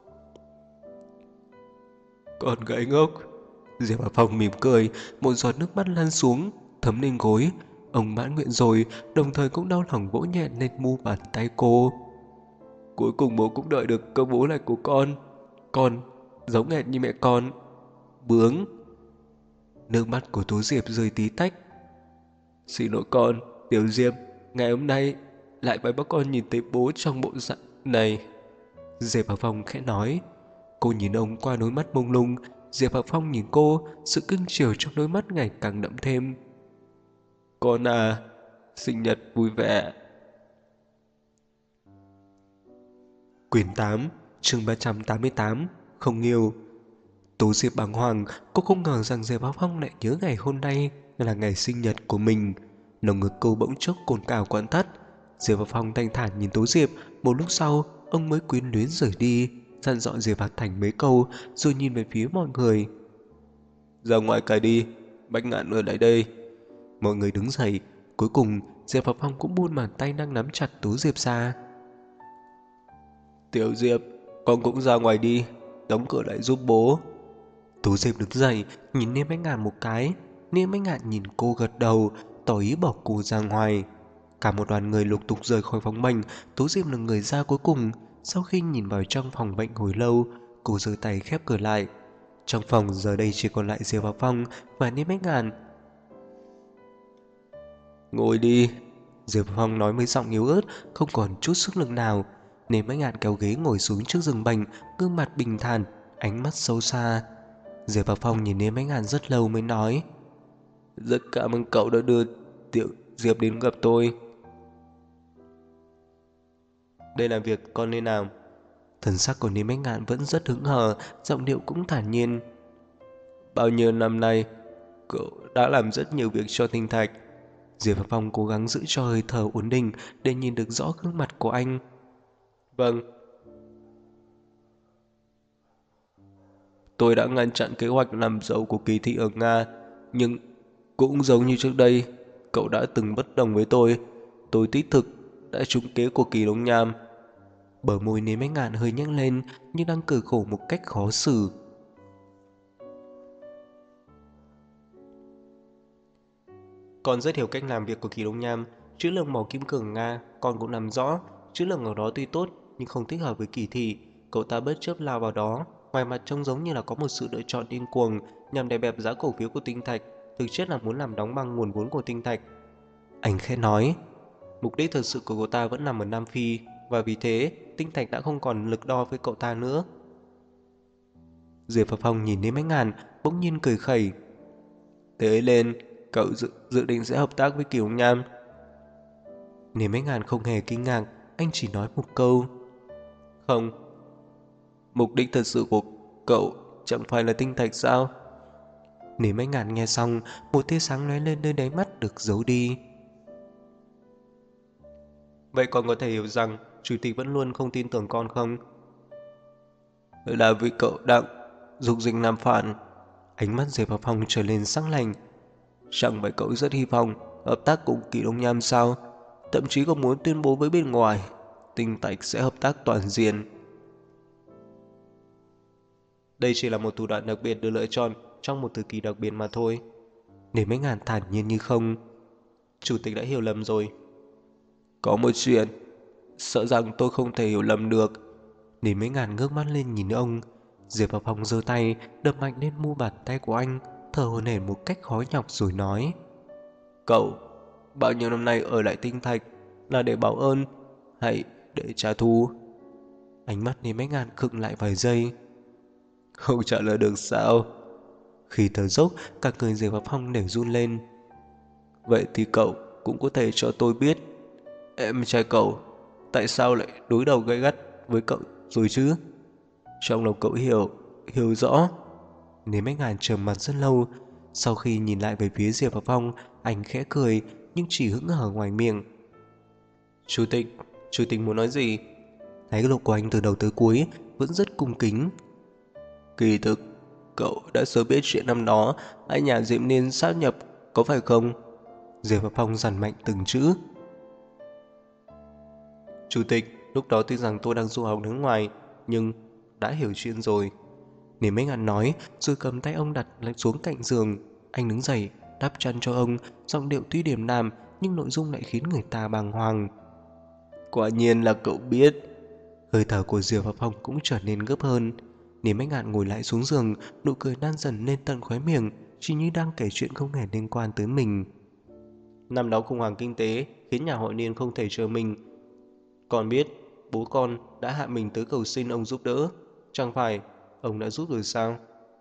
Con gái ngốc. Diệp Hà Phong mỉm cười, một giọt nước mắt lăn xuống, thấm lên gối. Ông mãn nguyện rồi, đồng thời cũng đau lòng vỗ nhẹ lên mu bàn tay cô. Cuối cùng bố cũng đợi được câu bố lại của con. Con, giống hệt như mẹ con. Bướng. Nước mắt của Tú Diệp rơi tí tách. Xin lỗi con, Tiểu Diệp, ngày hôm nay lại phải bắt con nhìn thấy bố trong bộ dạng này. Diệp Hà Phong khẽ nói. Cô nhìn ông qua đôi mắt mông lung. Diệp Hạc Phong nhìn cô, sự cưng chiều trong đôi mắt ngày càng đậm thêm. Con à, sinh nhật vui vẻ. Quyển 8, chương 388, không yêu. Tú Diệp bàng hoàng, cô không ngờ rằng Diệp Hạc Phong lại nhớ ngày hôm nay là ngày sinh nhật của mình. Lòng ngực cô bỗng chốc cồn cào quặn thắt. Diệp Hạc Phong thanh thản nhìn Tú Diệp, một lúc sau ông mới quyến luyến rời đi, dặn dò Diệp Hạc Thành mấy câu rồi nhìn về phía mọi người. Ra ngoài cả đi, Bách Ngạn ở lại đây. Mọi người đứng dậy. Cuối cùng Diệp Hợp Phong cũng buông bàn tay đang nắm chặt Tú Diệp ra. Tiểu Diệp, con cũng ra ngoài đi, đóng cửa lại giúp bố. Tú Diệp đứng dậy, nhìn Niêm Bách Ngạn một cái. Niêm Bách Ngạn nhìn cô gật đầu, tỏ ý bỏ cô ra ngoài. Cả một đoàn người lục tục rời khỏi phòng bệnh. Tú Diệp là người ra cuối cùng. Sau khi nhìn vào trong phòng bệnh hồi lâu, cô giơ tay khép cửa lại. Trong phòng giờ đây chỉ còn lại Diệp Hà Phong và Niêm Bách Ngạn. Ngồi đi. Diệp Hà Phong nói với giọng yếu ớt, không còn chút sức lực nào. Niêm Bách Ngạn kéo ghế ngồi xuống trước giường bệnh, gương mặt bình thản, ánh mắt sâu xa. Diệp Hà Phong nhìn Niêm Bách Ngạn rất lâu mới nói. Rất cảm ơn cậu đã đưa Tiểu Diệp đến gặp tôi. Đây là việc con nên làm. Thần sắc của Niêm Bách Ngạn vẫn rất hững hờ, giọng điệu cũng thản nhiên. Bao nhiêu năm nay, cậu đã làm rất nhiều việc cho Tinh Thạch. Diệp Hà Phong cố gắng giữ cho hơi thở ổn định để nhìn được rõ gương mặt của anh. Vâng. Tôi đã ngăn chặn kế hoạch làm giàu của Kỳ Thị ở Nga, nhưng cũng giống như trước đây, cậu đã từng bất đồng với tôi. Tôi đích thực đã trúng kế của Kỳ Đông Nham. Bờ môi Niêm Bách Ngạn hơi nhếch lên như đang cười khổ một cách khó xử. Con rất hiểu cách làm việc của Kỳ Đông Nham. Chữ lượng mỏ kim cương Nga con cũng nắm rõ. Chữ lượng ở đó tuy tốt nhưng không thích hợp với Kỳ Thị. Cậu ta bất chấp lao vào đó. ngoài mặt trông giống như là có một sự lựa chọn điên cuồng nhằm đè bẹp giá cổ phiếu của Tinh Thạch, thực chất là muốn làm đóng băng nguồn vốn của Tinh Thạch. Anh khẽ nói. Mục đích thực sự của cậu ta vẫn nằm ở Nam Phi, và vì thế Tinh Thạch đã không còn lực đo với cậu ta nữa. Diệp Phật Phong nhìn đến Mấy Ngàn, bỗng nhiên cười khẩy. Thế lên, cậu dự định sẽ hợp tác với Kiều Nham. Nếu Mấy Ngàn không hề kinh ngạc, anh chỉ nói một câu. Không. Mục đích thật sự của cậu chẳng phải là Tinh Thạch sao? Nếu Mấy Ngàn nghe xong, một tia sáng lóe lên nơi đáy mắt được giấu đi. Vậy con có thể hiểu rằng chủ tịch vẫn luôn không tin tưởng con không? Là vì cậu đang dục dịch làm phản. Ánh mắt Diệp Hợp Phong trở lên sắc lạnh. Chẳng phải cậu rất hy vọng hợp tác cùng Kỳ Đông Nham sao? Thậm chí còn muốn tuyên bố với bên ngoài Tinh Thạch sẽ hợp tác toàn diện. Đây chỉ là một thủ đoạn đặc biệt được lựa chọn trong một thời kỳ đặc biệt mà thôi. Để Mấy Ngàn thản nhiên như không. Chủ tịch đã hiểu lầm rồi. Có một chuyện sợ rằng tôi không thể hiểu lầm được. Để Mấy Ngàn ngước mắt lên nhìn ông. Diệp Hợp Phong giơ tay đập mạnh lên mu bàn tay của anh, thở hổn hển một cách khó nhọc rồi nói. Cậu bao nhiêu năm nay ở lại Tinh Thạch là để báo ơn hay để trả thù? Ánh mắt Đến Mấy Ngàn khựng lại vài giây. Không trả lời được sao? Khi thở dốc, cả người Diệp Hợp Phong đều run lên. Vậy thì cậu cũng có thể cho tôi biết, em trai cậu tại sao lại đối đầu gay gắt với cậu rồi chứ? Trong lòng cậu hiểu rõ. Nếu Mấy Ngàn trầm mặt rất lâu, sau khi nhìn lại về phía Diệp Hợp Phong, anh khẽ cười nhưng chỉ hững hờ ngoài miệng. Chủ tịch muốn nói gì? Thái độ của anh từ đầu tới cuối vẫn rất cung kính. Kỳ thực, cậu đã sớm biết chuyện năm đó hai nhà Diệm Niên sát nhập, có phải không? Diệp Hợp Phong dằn mạnh từng chữ. Chủ tịch, lúc đó tuy rằng tôi đang du học nước ngoài, nhưng đã hiểu chuyện rồi. Nếu Mấy Ngàn nói, rồi cầm tay ông đặt lại xuống cạnh giường. Anh đứng dậy, đắp chăn cho ông, giọng điệu tuy điềm đạm nhưng nội dung lại khiến người ta bàng hoàng. Quả nhiên là cậu biết. Hơi thở của Diệp Hợp Phong cũng trở nên gấp hơn. Nếu Mấy Ngạn ngồi lại xuống giường, nụ cười lan dần lên tận khóe miệng, chỉ như đang kể chuyện không hề liên quan tới mình. Năm đó khủng hoảng kinh tế khiến nhà họ Niên không thể chờ mình. Con biết bố con đã hạ mình tới cầu xin ông giúp đỡ. Chẳng phải ông đã giúp rồi sao?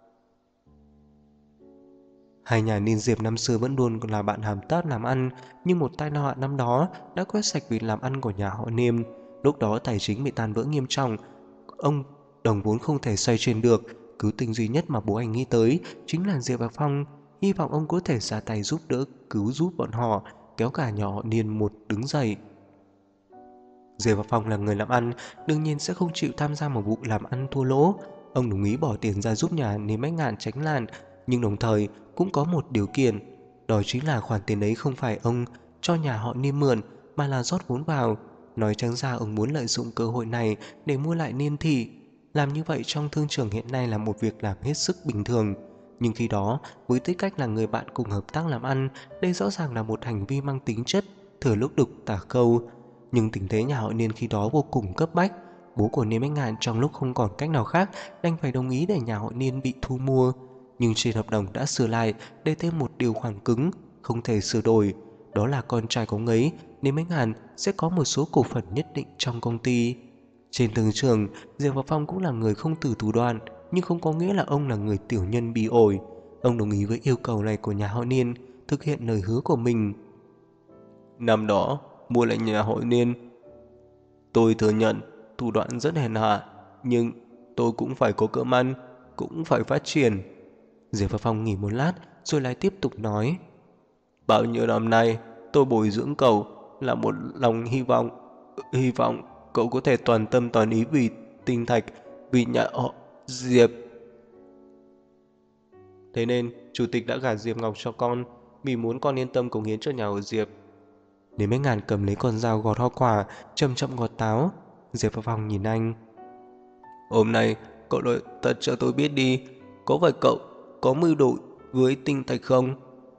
Hai nhà Niên Diệp năm xưa vẫn luôn là bạn hàm tác làm ăn, nhưng một tai họa năm đó đã quét sạch việc làm ăn của nhà họ Niêm. Lúc đó tài chính bị tan vỡ nghiêm trọng, ông đồng vốn không thể xoay chuyển được. Cứu tinh duy nhất mà bố anh nghĩ tới chính là Diệp Bạc Phong, hy vọng ông có thể ra tay giúp đỡ, cứu giúp bọn họ, kéo cả nhà họ Niên một đứng dậy. Diệp Bạc Phong là người làm ăn, đương nhiên sẽ không chịu tham gia một vụ làm ăn thua lỗ. Ông đồng ý bỏ tiền ra giúp nhà Niêm Bách Ngạn tránh nạn, nhưng đồng thời cũng có một điều kiện, đó chính là khoản tiền ấy không phải ông cho nhà họ Niêm mượn, mà là rót vốn vào. Nói trắng ra ông muốn lợi dụng cơ hội này để mua lại Niên Thị. Làm như vậy trong thương trường hiện nay là một việc làm hết sức bình thường. Nhưng khi đó, với tư cách là người bạn cùng hợp tác làm ăn, đây rõ ràng là một hành vi mang tính chất thừa lúc đục tả câu. Nhưng tình thế nhà họ Niên khi đó vô cùng cấp bách. Bố của Niên Bách Ngạn trong lúc không còn cách nào khác đành phải đồng ý để nhà họ Niên bị thu mua. Nhưng trên hợp đồng đã sửa lại để thêm một điều khoản cứng không thể sửa đổi, đó là con trai của ông ấy Niên Bách Ngạn sẽ có một số cổ phần nhất định trong công ty. Trên thương trường, Diệp Vào Phong cũng là người không từ thủ đoạn, nhưng không có nghĩa là ông là người tiểu nhân bị ổi. Ông đồng ý với yêu cầu này của nhà họ Niên, thực hiện lời hứa của mình. Năm đó, mua lại nhà họ Niên, tôi thừa nhận thủ đoạn rất hèn hạ, nhưng tôi cũng phải có cơm ăn, cũng phải phát triển. Diệp Vào Phong nghỉ một lát rồi lại tiếp tục nói. Bao nhiêu năm nay tôi bồi dưỡng cậu là một lòng hy vọng cậu có thể toàn tâm toàn ý vì Tinh Thạch, vì nhà họ Diệp. Thế nên chủ tịch đã gả Diệp Ngọc cho con, vì muốn con yên tâm cống hiến cho nhà họ Diệp. Đến Mấy Ngàn cầm lấy con dao gọt hoa quả, chậm chậm gọt táo. Diệp Vào Phong nhìn anh. Hôm nay cậu nói thật cho tôi biết đi, có phải cậu có mưu đồ với Tinh Thạch không?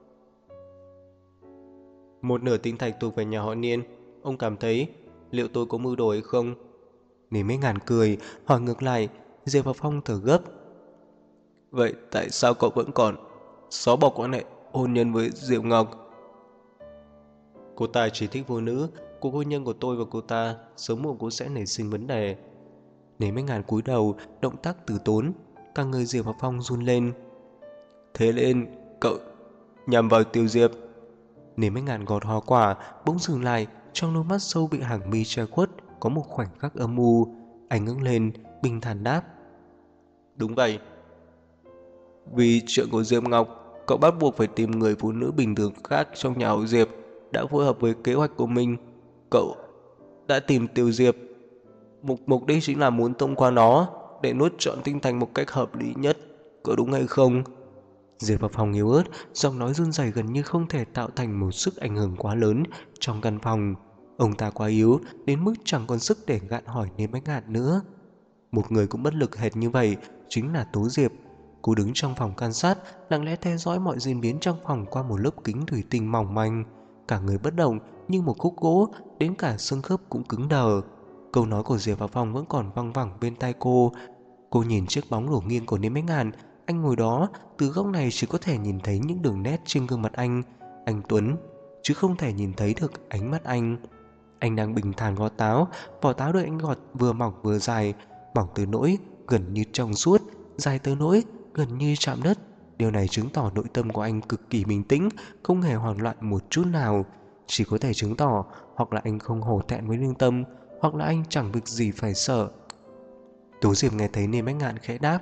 Một nửa Tinh Thạch thuộc về nhà họ Niên, ông cảm thấy liệu tôi có mưu đồ hay không? Đến Mấy Ngàn cười, hỏi ngược lại. Diệp Và Phong thở gấp. Vậy tại sao cậu vẫn còn xóa bỏ quan hệ hôn nhân với Diệp Ngọc? Cô ta chỉ thích phụ nữ, cuộc hôn nhân của tôi và cô ta sớm muộn cũng sẽ nảy sinh vấn đề. Nếm Mấy Ngàn cúi đầu, động tác từ tốn, cả người Diệp Và Phong run lên. Thế nên cậu nhằm vào Tiêu Diệp? Nếm Mấy Ngàn gọt hoa quả, bỗng dừng lại, trong đôi mắt sâu bị hàng mi che khuất có một khoảnh khắc âm u. Anh ngẩng lên, bình thản đáp. Đúng vậy. Vì chuyện của Diệp Ngọc, cậu bắt buộc phải tìm người phụ nữ bình thường khác trong nhà họ Diệp đã phối hợp với kế hoạch của mình. Cậu đã tìm Tiêu Diệp. Mục đích chính là muốn thông qua nó để nuốt trọn tinh thành một cách hợp lý nhất. Có đúng hay không? Diệp vào phòng yếu ớt, giọng nói run rẩy gần như không thể tạo thành một sức ảnh hưởng quá lớn trong căn phòng. Ông ta quá yếu đến mức chẳng còn sức để gạn hỏi Nếm Ánh Ngạn nữa. Một người cũng bất lực hệt như vậy chính là Tố Diệp. Cô đứng trong phòng can sát, lặng lẽ theo dõi mọi diễn biến trong phòng qua một lớp kính thủy tinh mỏng manh. Cả người bất động như một khúc gỗ, đến cả xương khớp cũng cứng đờ. Câu nói của Diệp vào phòng vẫn còn văng vẳng bên tai cô. Cô nhìn chiếc bóng đổ nghiêng của Nếm Ánh Ngạn. Anh ngồi đó, từ góc này chỉ có thể nhìn thấy những đường nét trên gương mặt anh Tuấn, chứ không thể nhìn thấy được ánh mắt anh. Anh đang bình thản gọt táo, vỏ táo được anh gọt vừa mỏng vừa dài, mỏng tới nỗi gần như trong suốt, dài tới nỗi gần như chạm đất. Điều này chứng tỏ nội tâm của anh cực kỳ bình tĩnh, không hề hoảng loạn một chút nào. Chỉ có thể chứng tỏ hoặc là anh không hổ thẹn với lương tâm, hoặc là anh chẳng việc gì phải sợ. Tố Diệp nghe thấy Nếm Ánh Ngạn khẽ đáp.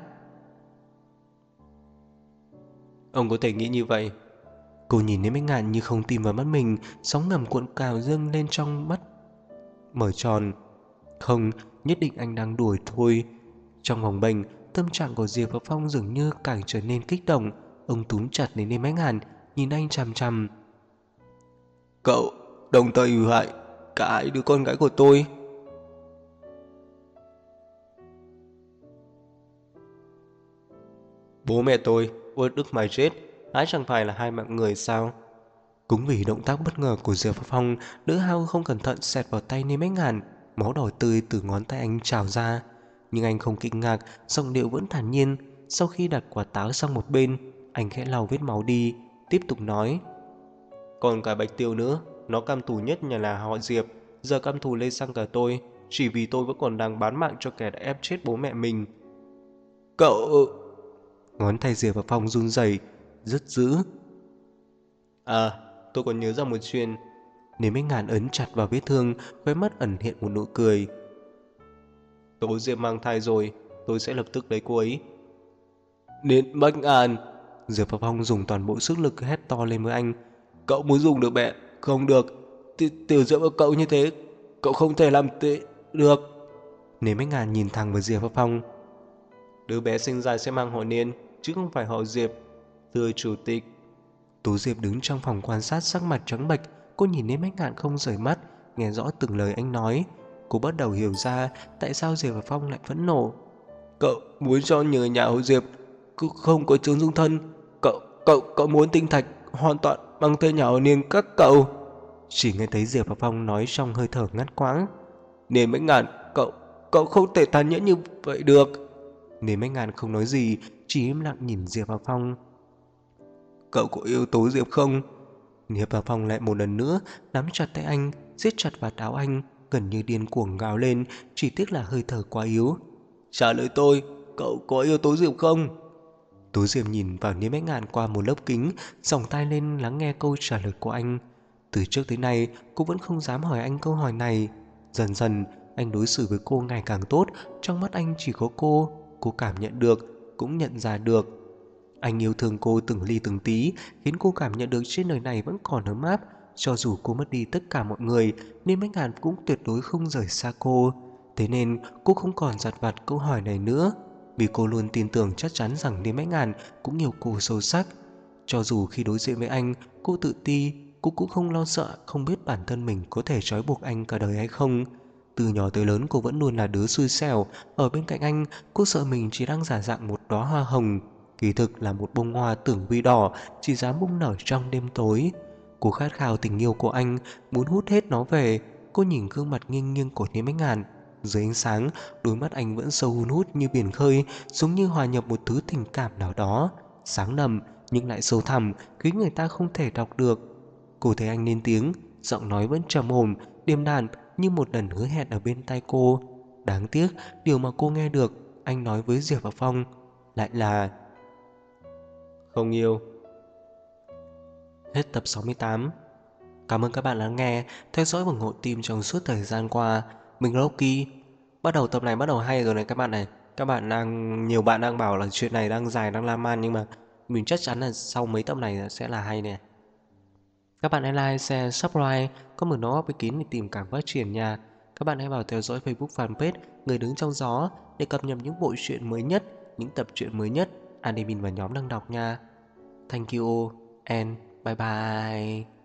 Ông có thể nghĩ như vậy. Cô nhìn Nếm Ánh Ngạn như không tin vào mắt mình, sóng ngầm cuộn cào dâng lên trong mắt mở tròn. Không, nhất định anh đang đùa thôi. Trong vòng bệnh, tâm trạng của Diệp và Phong dường như càng trở nên kích động. Ông túm chặt đến Nếm Ánh Ngạn, nhìn anh chằm chằm. Cậu đồng thời hủy hại cả hai đứa con gái của tôi. Bố mẹ tôi uất ức mà chết, ái chẳng phải là hai mạng người sao? Cũng vì động tác bất ngờ của Diệp Phong, Lữ Hao không cẩn thận xẹt vào tay Nếm Ánh Ngạn, máu đỏ tươi từ ngón tay anh trào ra. Nhưng anh không kinh ngạc, giọng điệu vẫn thản nhiên. Sau khi đặt quả táo sang một bên, anh khẽ lau vết máu đi, tiếp tục nói. Còn cả Bạch Tiêu nữa, nó căm thù nhất nhà là họ Diệp, giờ căm thù lên sang cả tôi, chỉ vì tôi vẫn còn đang bán mạng cho kẻ đã ép chết bố mẹ mình. Cậu... Ngón tay Diệp và Phong run rẩy, rất dữ. À, tôi còn nhớ ra một chuyện. Nếm Ánh Ngạn ấn chặt vào vết thương, khóe mắt ẩn hiện một nụ cười. Tố Diệp mang thai rồi, tôi sẽ lập tức lấy cô ấy. Nếm Ánh Ngạn! Diệp và Phong dùng toàn bộ sức lực hét to lên với anh. Cậu muốn dùng được mẹ? Không được. Tiểu Diệp của cậu như thế, cậu không thể làm thế được. Nếm Ánh Ngạn nhìn thẳng vào Diệp và Phong. Đứa bé sinh ra sẽ mang họ Niên, chứ không phải họ Diệp. Thưa chủ tịch. Tú Diệp đứng trong phòng quan sát, sắc mặt trắng bệch. Cô nhìn Nếm Ánh Ngạn không rời mắt, nghe rõ từng lời anh nói. Cô bắt đầu hiểu ra tại sao Diệp và Phong lại phẫn nộ. Cậu muốn cho người nhà họ Diệp không có chứng dung thân. Cậu muốn tinh thạch hoàn toàn bằng tên nhà họ Niên các cậu. Chỉ nghe thấy Diệp và Phong nói trong hơi thở ngắt quãng. Nếm Ánh Ngạn, cậu không thể tàn nhẫn như vậy được. Nếm Ánh Ngạn không nói gì, chỉ im lặng nhìn Diệp và Phong. Cậu có yêu Tố Diệp không? Diệp và Phong lại một lần nữa nắm chặt tay anh, siết chặt vạt áo anh, gần như điên cuồng gào lên, chỉ tiếc là hơi thở quá yếu. Trả lời tôi, cậu có yêu Tố Diệp không? Tố Diệp nhìn vào Nếm Ánh Ngạn qua một lớp kính, dòng tai lên lắng nghe câu trả lời của anh. Từ trước tới nay, cô vẫn không dám hỏi anh câu hỏi này. Dần dần, anh đối xử với cô ngày càng tốt, trong mắt anh chỉ có cô cảm nhận được, cũng nhận ra được. Anh yêu thương cô từng ly từng tí, khiến cô cảm nhận được trên đời này vẫn còn ấm áp. Cho dù cô mất đi tất cả mọi người, Nếm Ánh Ngạn cũng tuyệt đối không rời xa cô. Thế nên cô không còn dạt vặt câu hỏi này nữa, vì cô luôn tin tưởng chắc chắn rằng Nếm Ánh Ngạn cũng yêu cô sâu sắc. Cho dù khi đối diện với anh, cô tự ti, cô cũng không lo sợ không biết bản thân mình có thể trói buộc anh cả đời hay không. Từ nhỏ tới lớn cô vẫn luôn là đứa xui xẻo. Ở bên cạnh anh, cô sợ mình chỉ đang giả dạng một đóa hoa hồng, kỳ thực là một bông hoa tưởng vi đỏ, chỉ dám bung nở trong đêm tối. Cô khát khao tình yêu của anh, muốn hút hết nó về. Cô nhìn gương mặt nghiêng nghiêng của Nếm Ánh Ngạn. Dưới ánh sáng, đôi mắt anh vẫn sâu hun hút như biển khơi, giống như hòa nhập một thứ tình cảm nào đó, sáng đậm nhưng lại sâu thẳm, khiến người ta không thể đọc được. Cô thấy anh lên tiếng, giọng nói vẫn trầm ổn, điềm đạm như một lần hứa hẹn ở bên tai cô. Đáng tiếc, điều mà cô nghe được, anh nói với Diệp và Phong lại là Không yêu. hết tập 68. Cảm ơn các bạn lắng nghe, theo dõi và ủng hộ team trong suốt thời gian qua. Mình là Rocky. Bắt đầu tập này bắt đầu hay rồi này các bạn này. Nhiều bạn đang bảo là chuyện này đang dài, đang lan man, nhưng mà mình chắc chắn là sau mấy tập này sẽ là hay nè. Các bạn hãy like, share, subscribe, comment nó góp ý kiến để tìm cảm phát triển nha. Các bạn hãy vào theo dõi Facebook fanpage Người Đứng Trong Gió để cập nhật những bộ truyện mới nhất, những tập truyện mới nhất admin và nhóm đang đọc nha. Thank you and bye bye.